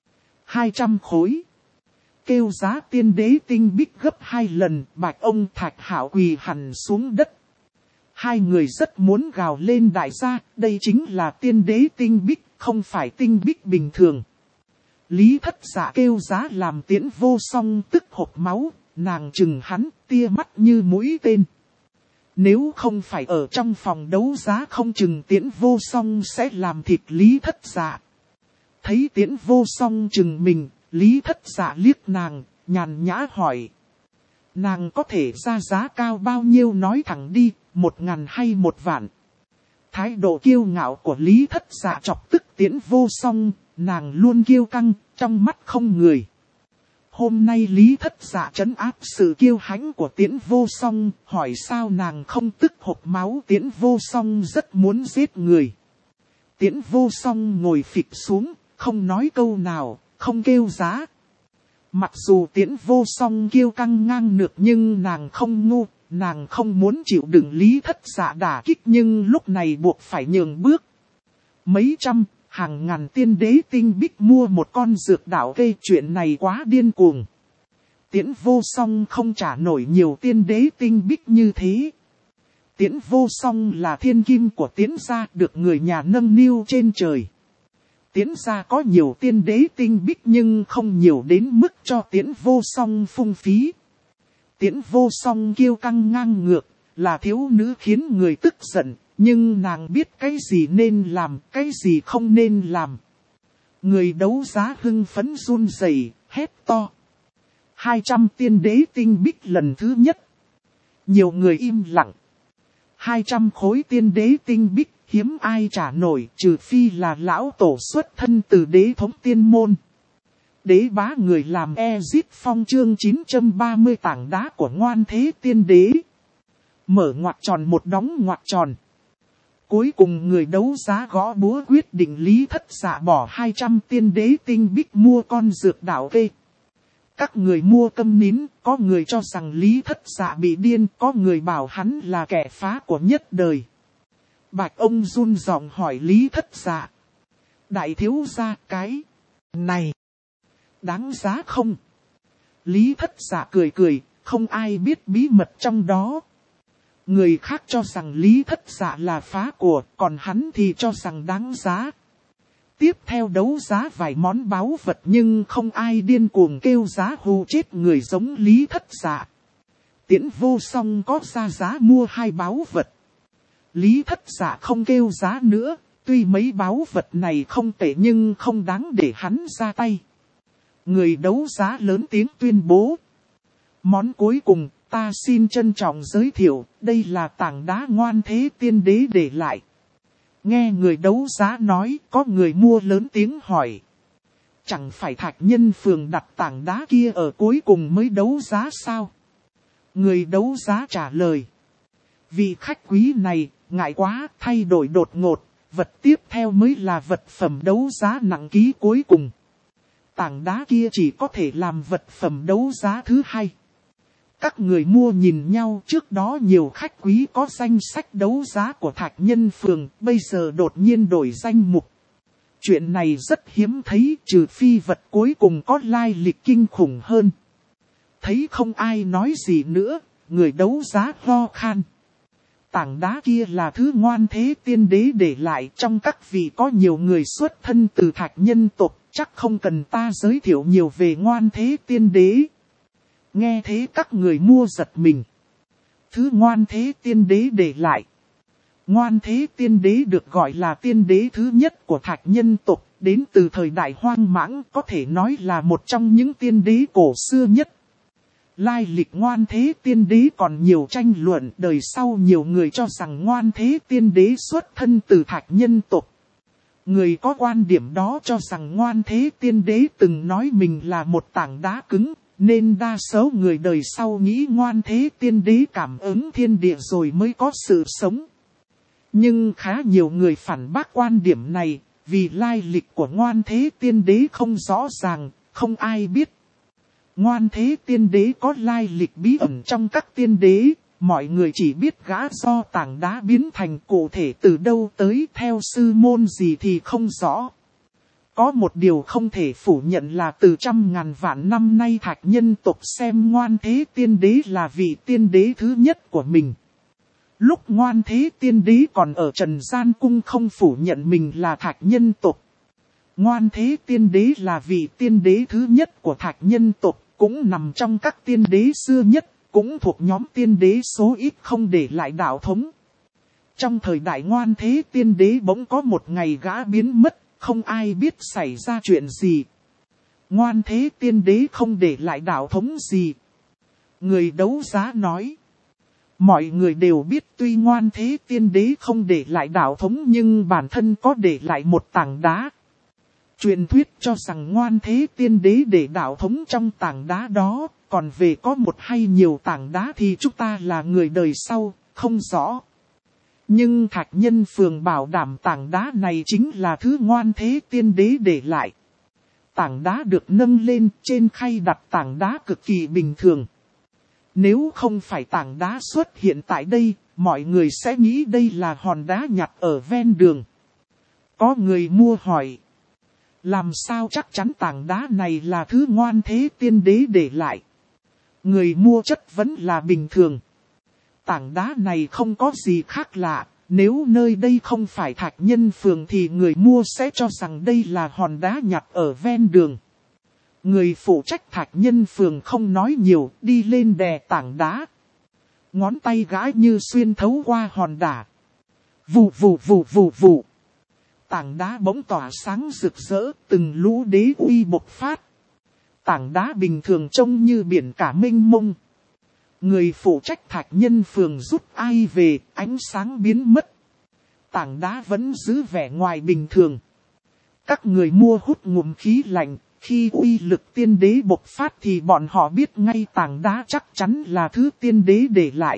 200 khối. Kêu giá tiên đế tinh bích gấp 2 lần, Bạch ông Thạch Hạo quỳ hẳn xuống đất. Hai người rất muốn gào lên đại gia, đây chính là tiên đế tinh bích, không phải tinh bích bình thường. Lý Thất Dạ kêu giá làm Tiễn Vô Song tức hộc máu, nàng chừng hắn, tia mắt như mũi tên. Nếu không phải ở trong phòng đấu giá không chừng Tiễn Vô Song sẽ làm thịt Lý Thất Dạ. Thấy Tiễn Vô Song chừng mình, Lý Thất Dạ liếc nàng, nhàn nhã hỏi. Nàng có thể ra giá cao bao nhiêu nói thẳng đi, 1.000 hay 1 vạn. Thái độ kiêu ngạo của Lý Thất Dạ chọc tức Tiễn Vô Song, nàng luôn kiêu căng, trong mắt không người. Hôm nay Lý Thất Dạ trấn áp sự kiêu hãnh của Tiễn Vô Song, hỏi sao nàng không tức hộc máu. Tiễn Vô Song rất muốn giết người. Tiễn Vô Song ngồi phịch xuống, không nói câu nào, không kêu giá. Mặc dù Tiễn Vô Song kiêu căng ngang ngược nhưng nàng không ngu, nàng không muốn chịu đựng Lý Thất Dạ đả kích nhưng lúc này buộc phải nhường bước. Mấy trăm, hàng ngàn tiên đế tinh bích mua một con dược đảo cây, chuyện này quá điên cuồng. Tiễn Vô Song không trả nổi nhiều tiên đế tinh bích như thế. Tiễn Vô Song là thiên kim của Tiễn gia, được người nhà nâng niu trên trời. Tiễn gia có nhiều tiên đế tinh bích nhưng không nhiều đến mức cho Tiễn Vô Song phung phí. Tiễn Vô Song kiêu căng ngang ngược, là thiếu nữ khiến người tức giận, nhưng nàng biết cái gì nên làm, cái gì không nên làm. Người đấu giá hưng phấn run rẩy, hét to. 200 tiên đế tinh bích lần thứ nhất. Nhiều người im lặng. 200 khối tiên đế tinh bích, hiếm ai trả nổi, trừ phi là lão tổ xuất thân từ đế thống tiên môn. Đế bá người làm Ezit Phong chương 930 tảng đá của ngoan thế tiên đế. Mở ngoặc tròn một đóng ngoặc tròn. Cuối cùng người đấu giá gõ búa quyết định Lý Thất Dạ bỏ 200 tiên đế tinh bích mua con dược đảo cây. Các người mua câm nín, có người cho rằng Lý Thất Dạ bị điên, có người bảo hắn là kẻ phá của nhất đời. Bạch ông run giọng hỏi Lý Thất Dạ. Đại thiếu gia cái này đáng giá không? Lý Thất Dạ cười cười, không ai biết bí mật trong đó. Người khác cho rằng Lý Thất Dạ là phá của, còn hắn thì cho rằng đáng giá. Tiếp theo đấu giá vài món báu vật nhưng không ai điên cuồng kêu giá hù chết người giống Lý Thất Dạ. Tiễn Vô Song có ra giá mua 2 báu vật. Lý Thất Dạ không kêu giá nữa, tuy mấy báu vật này không tệ nhưng không đáng để hắn ra tay. Người đấu giá lớn tiếng tuyên bố. Món cuối cùng, ta xin trân trọng giới thiệu, đây là tảng đá ngoan thế tiên đế để lại. Nghe người đấu giá nói, có người mua lớn tiếng hỏi. Chẳng phải Thạch Nhân Phường đặt tảng đá kia ở cuối cùng mới đấu giá sao? Người đấu giá trả lời. Vị khách quý này, ngại quá, thay đổi đột ngột, vật tiếp theo mới là vật phẩm đấu giá nặng ký cuối cùng. Tảng đá kia chỉ có thể làm vật phẩm đấu giá thứ 2. Các người mua nhìn nhau, trước đó nhiều khách quý có danh sách đấu giá của Thạch Nhân Phường, bây giờ đột nhiên đổi danh mục. Chuyện này rất hiếm thấy, trừ phi vật cuối cùng có lai lịch kinh khủng hơn. Thấy không ai nói gì nữa, người đấu giá ho khan. Tảng đá kia là thứ Ngoan Thế Tiên Đế để lại, trong các vị có nhiều người xuất thân từ Thạch nhân tộc, chắc không cần ta giới thiệu nhiều về Ngoan Thế Tiên Đế. Nghe thế các người mua giật mình. Thứ Ngoan Thế Tiên Đế để lại. Ngoan Thế Tiên Đế được gọi là tiên đế thứ nhất của Thạch nhân tộc, đến từ thời đại hoang mãng, có thể nói là một trong những tiên đế cổ xưa nhất. Lai lịch Ngoan Thế Tiên Đế còn nhiều tranh luận, đời sau nhiều người cho rằng Ngoan Thế Tiên Đế xuất thân từ Thạch nhân tộc. Người có quan điểm đó cho rằng Ngoan Thế Tiên Đế từng nói mình là một tảng đá cứng, nên đa số người đời sau nghĩ Ngoan Thế Tiên Đế cảm ứng thiên địa rồi mới có sự sống. Nhưng khá nhiều người phản bác quan điểm này, vì lai lịch của Ngoan Thế Tiên Đế không rõ ràng, không ai biết. Ngoan Thế Tiên Đế có lai lịch bí ẩn trong các tiên đế, mọi người chỉ biết gã do tảng đá biến thành, cụ thể từ đâu tới theo sư môn gì thì không rõ. Có một điều không thể phủ nhận là từ trăm ngàn vạn năm nay Thạch nhân tộc xem Ngoan Thế Tiên Đế là vị tiên đế thứ nhất của mình. Lúc Ngoan Thế Tiên Đế còn ở Trần Gian Cung không phủ nhận mình là Thạch nhân tộc. Ngoan Thế Tiên Đế là vị tiên đế thứ nhất của Thạch nhân tộc, cũng nằm trong các tiên đế xưa nhất, cũng thuộc nhóm tiên đế số ít không để lại đạo thống. Trong thời đại Ngoan Thế Tiên Đế bỗng có một ngày gã biến mất, không ai biết xảy ra chuyện gì. Ngoan Thế Tiên Đế không để lại đạo thống gì. Người đấu giá nói. Mọi người đều biết tuy Ngoan Thế Tiên Đế không để lại đạo thống nhưng bản thân có để lại một tảng đá. Truyền thuyết cho rằng Ngoan Thế Tiên Đế để đạo thống trong tảng đá đó, còn về có một hay nhiều tảng đá thì chúng ta là người đời sau, không rõ. Nhưng Thạch Nhân Phường bảo đảm tảng đá này chính là thứ Ngoan Thế Tiên Đế để lại. Tảng đá được nâng lên, trên khay đặt tảng đá cực kỳ bình thường. Nếu không phải tảng đá xuất hiện tại đây, mọi người sẽ nghĩ đây là hòn đá nhặt ở ven đường. Có người mua hỏi. Làm sao chắc chắn tảng đá này là thứ Ngoan Thế Tiên Đế để lại? Người mua chất vấn là bình thường. Tảng đá này không có gì khác lạ, nếu nơi đây không phải Thạch Nhân Phường thì người mua sẽ cho rằng đây là hòn đá nhặt ở ven đường. Người phụ trách Thạch Nhân Phường không nói nhiều, đi lên đè tảng đá. Ngón tay gã như xuyên thấu qua hòn đá. Vù vù vù vù vù. Tảng đá bỗng tỏa sáng rực rỡ, từng lũ đế uy bộc phát. Tảng đá bình thường trông như biển cả mênh mông. Người phụ trách Thạch Nhân Phường rút ai về, ánh sáng biến mất. Tảng đá vẫn giữ vẻ ngoài bình thường. Các người mua hút ngụm khí lạnh, khi uy lực tiên đế bộc phát thì bọn họ biết ngay tảng đá chắc chắn là thứ tiên đế để lại.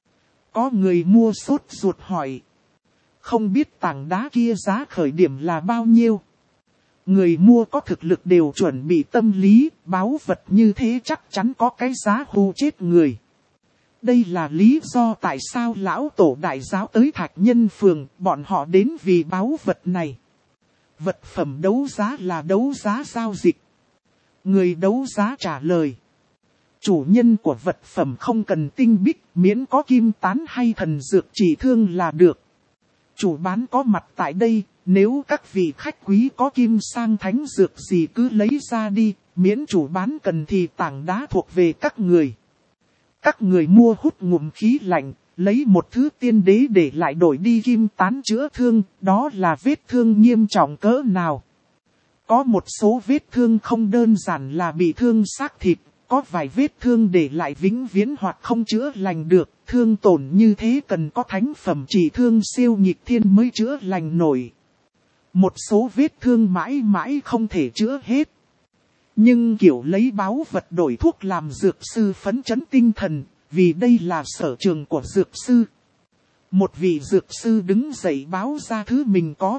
Có người mua sốt ruột hỏi. Không biết tảng đá kia giá khởi điểm là bao nhiêu? Người mua có thực lực đều chuẩn bị tâm lý, báu vật như thế chắc chắn có cái giá hù chết người. Đây là lý do tại sao lão tổ đại giáo tới Thạch Nhân Phường, bọn họ đến vì báu vật này. Vật phẩm đấu giá là đấu giá giao dịch. Người đấu giá trả lời. Chủ nhân của vật phẩm không cần tinh bích, miễn có kim tán hay thần dược chỉ thương là được. Chủ bán có mặt tại đây, nếu các vị khách quý có kim sang thánh dược gì cứ lấy ra đi, miễn chủ bán cần thì tảng đá thuộc về các người. Các người mua hút ngụm khí lạnh, lấy một thứ tiên đế để lại đổi đi kim tán chữa thương, đó là vết thương nghiêm trọng cỡ nào. Có một số vết thương không đơn giản là bị thương xác thịt, có vài vết thương để lại vĩnh viễn hoặc không chữa lành được, thương tổn như thế cần có thánh phẩm chỉ thương siêu nghịch thiên mới chữa lành nổi. Một số vết thương mãi mãi không thể chữa hết. Nhưng kiểu lấy báu vật đổi thuốc làm dược sư phấn chấn tinh thần, vì đây là sở trường của dược sư. Một vị dược sư đứng dậy báo ra thứ mình có.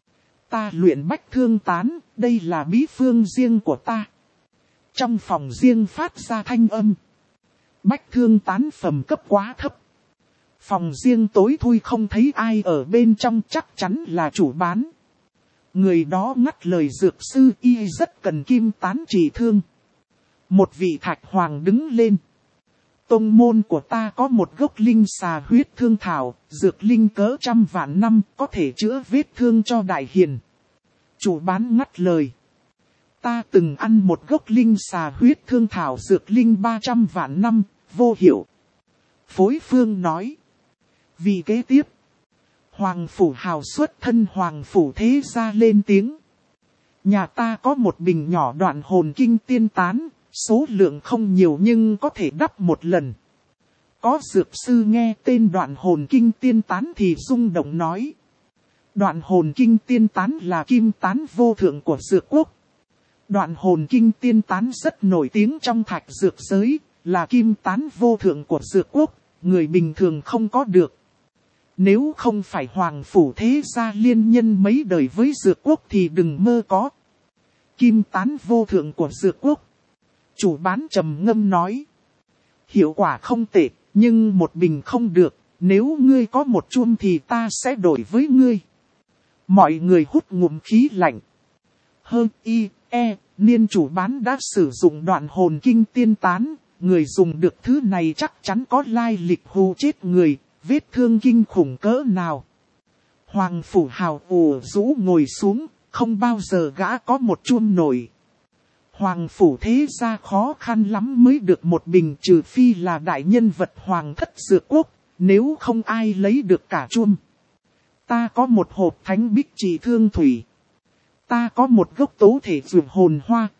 Ta luyện bách thương tán, đây là bí phương riêng của ta. Trong phòng riêng phát ra thanh âm. Bách thương tán phẩm cấp quá thấp. Phòng riêng tối thui không thấy ai ở bên trong, chắc chắn là chủ bán. Người đó ngắt lời dược sư, y rất cần kim tán trị thương. Một vị thạch hoàng đứng lên. Tông môn của ta có một gốc linh xà huyết thương thảo, dược linh cỡ trăm vạn năm, có thể chữa vết thương cho đại hiền. Chủ bán ngắt lời. Ta từng ăn một gốc linh xà huyết thương thảo dược linh 300 vạn năm, vô hiệu. Phối phương nói. Vì kế tiếp, Hoàng Phủ Hào xuất thân Hoàng Phủ Thế Gia lên tiếng. Nhà ta có một bình nhỏ đoạn hồn kinh tiên tán, số lượng không nhiều nhưng có thể đắp một lần. Có dược sư nghe tên đoạn hồn kinh tiên tán thì rung động nói. Đoạn hồn kinh tiên tán là kim tán vô thượng của dược quốc. Đoạn hồn kinh tiên tán rất nổi tiếng trong thạch dược giới, là kim tán vô thượng của dược quốc, người bình thường không có được. Nếu không phải Hoàng Phủ Thế Gia liên nhân mấy đời với dược quốc thì đừng mơ có. Kim tán vô thượng của dược quốc. Chủ bán trầm ngâm nói. Hiệu quả không tệ, nhưng một bình không được, nếu ngươi có một chuông thì ta sẽ đổi với ngươi. Mọi người hút ngụm khí lạnh. Niên chủ bán đã sử dụng đoạn hồn kinh tiên tán, người dùng được thứ này chắc chắn có lai lịch hù chết người, vết thương kinh khủng cỡ nào. Hoàng Phủ Hào ủ rũ ngồi xuống, không bao giờ gã có một chuông nổi. Hoàng Phủ Thế Gia khó khăn lắm mới được một bình, trừ phi là đại nhân vật hoàng thất dược quốc, nếu không ai lấy được cả chuông. Ta có một hộp thánh bích trị thương thủy. Ta có một gốc tố thể dược hồn hoa.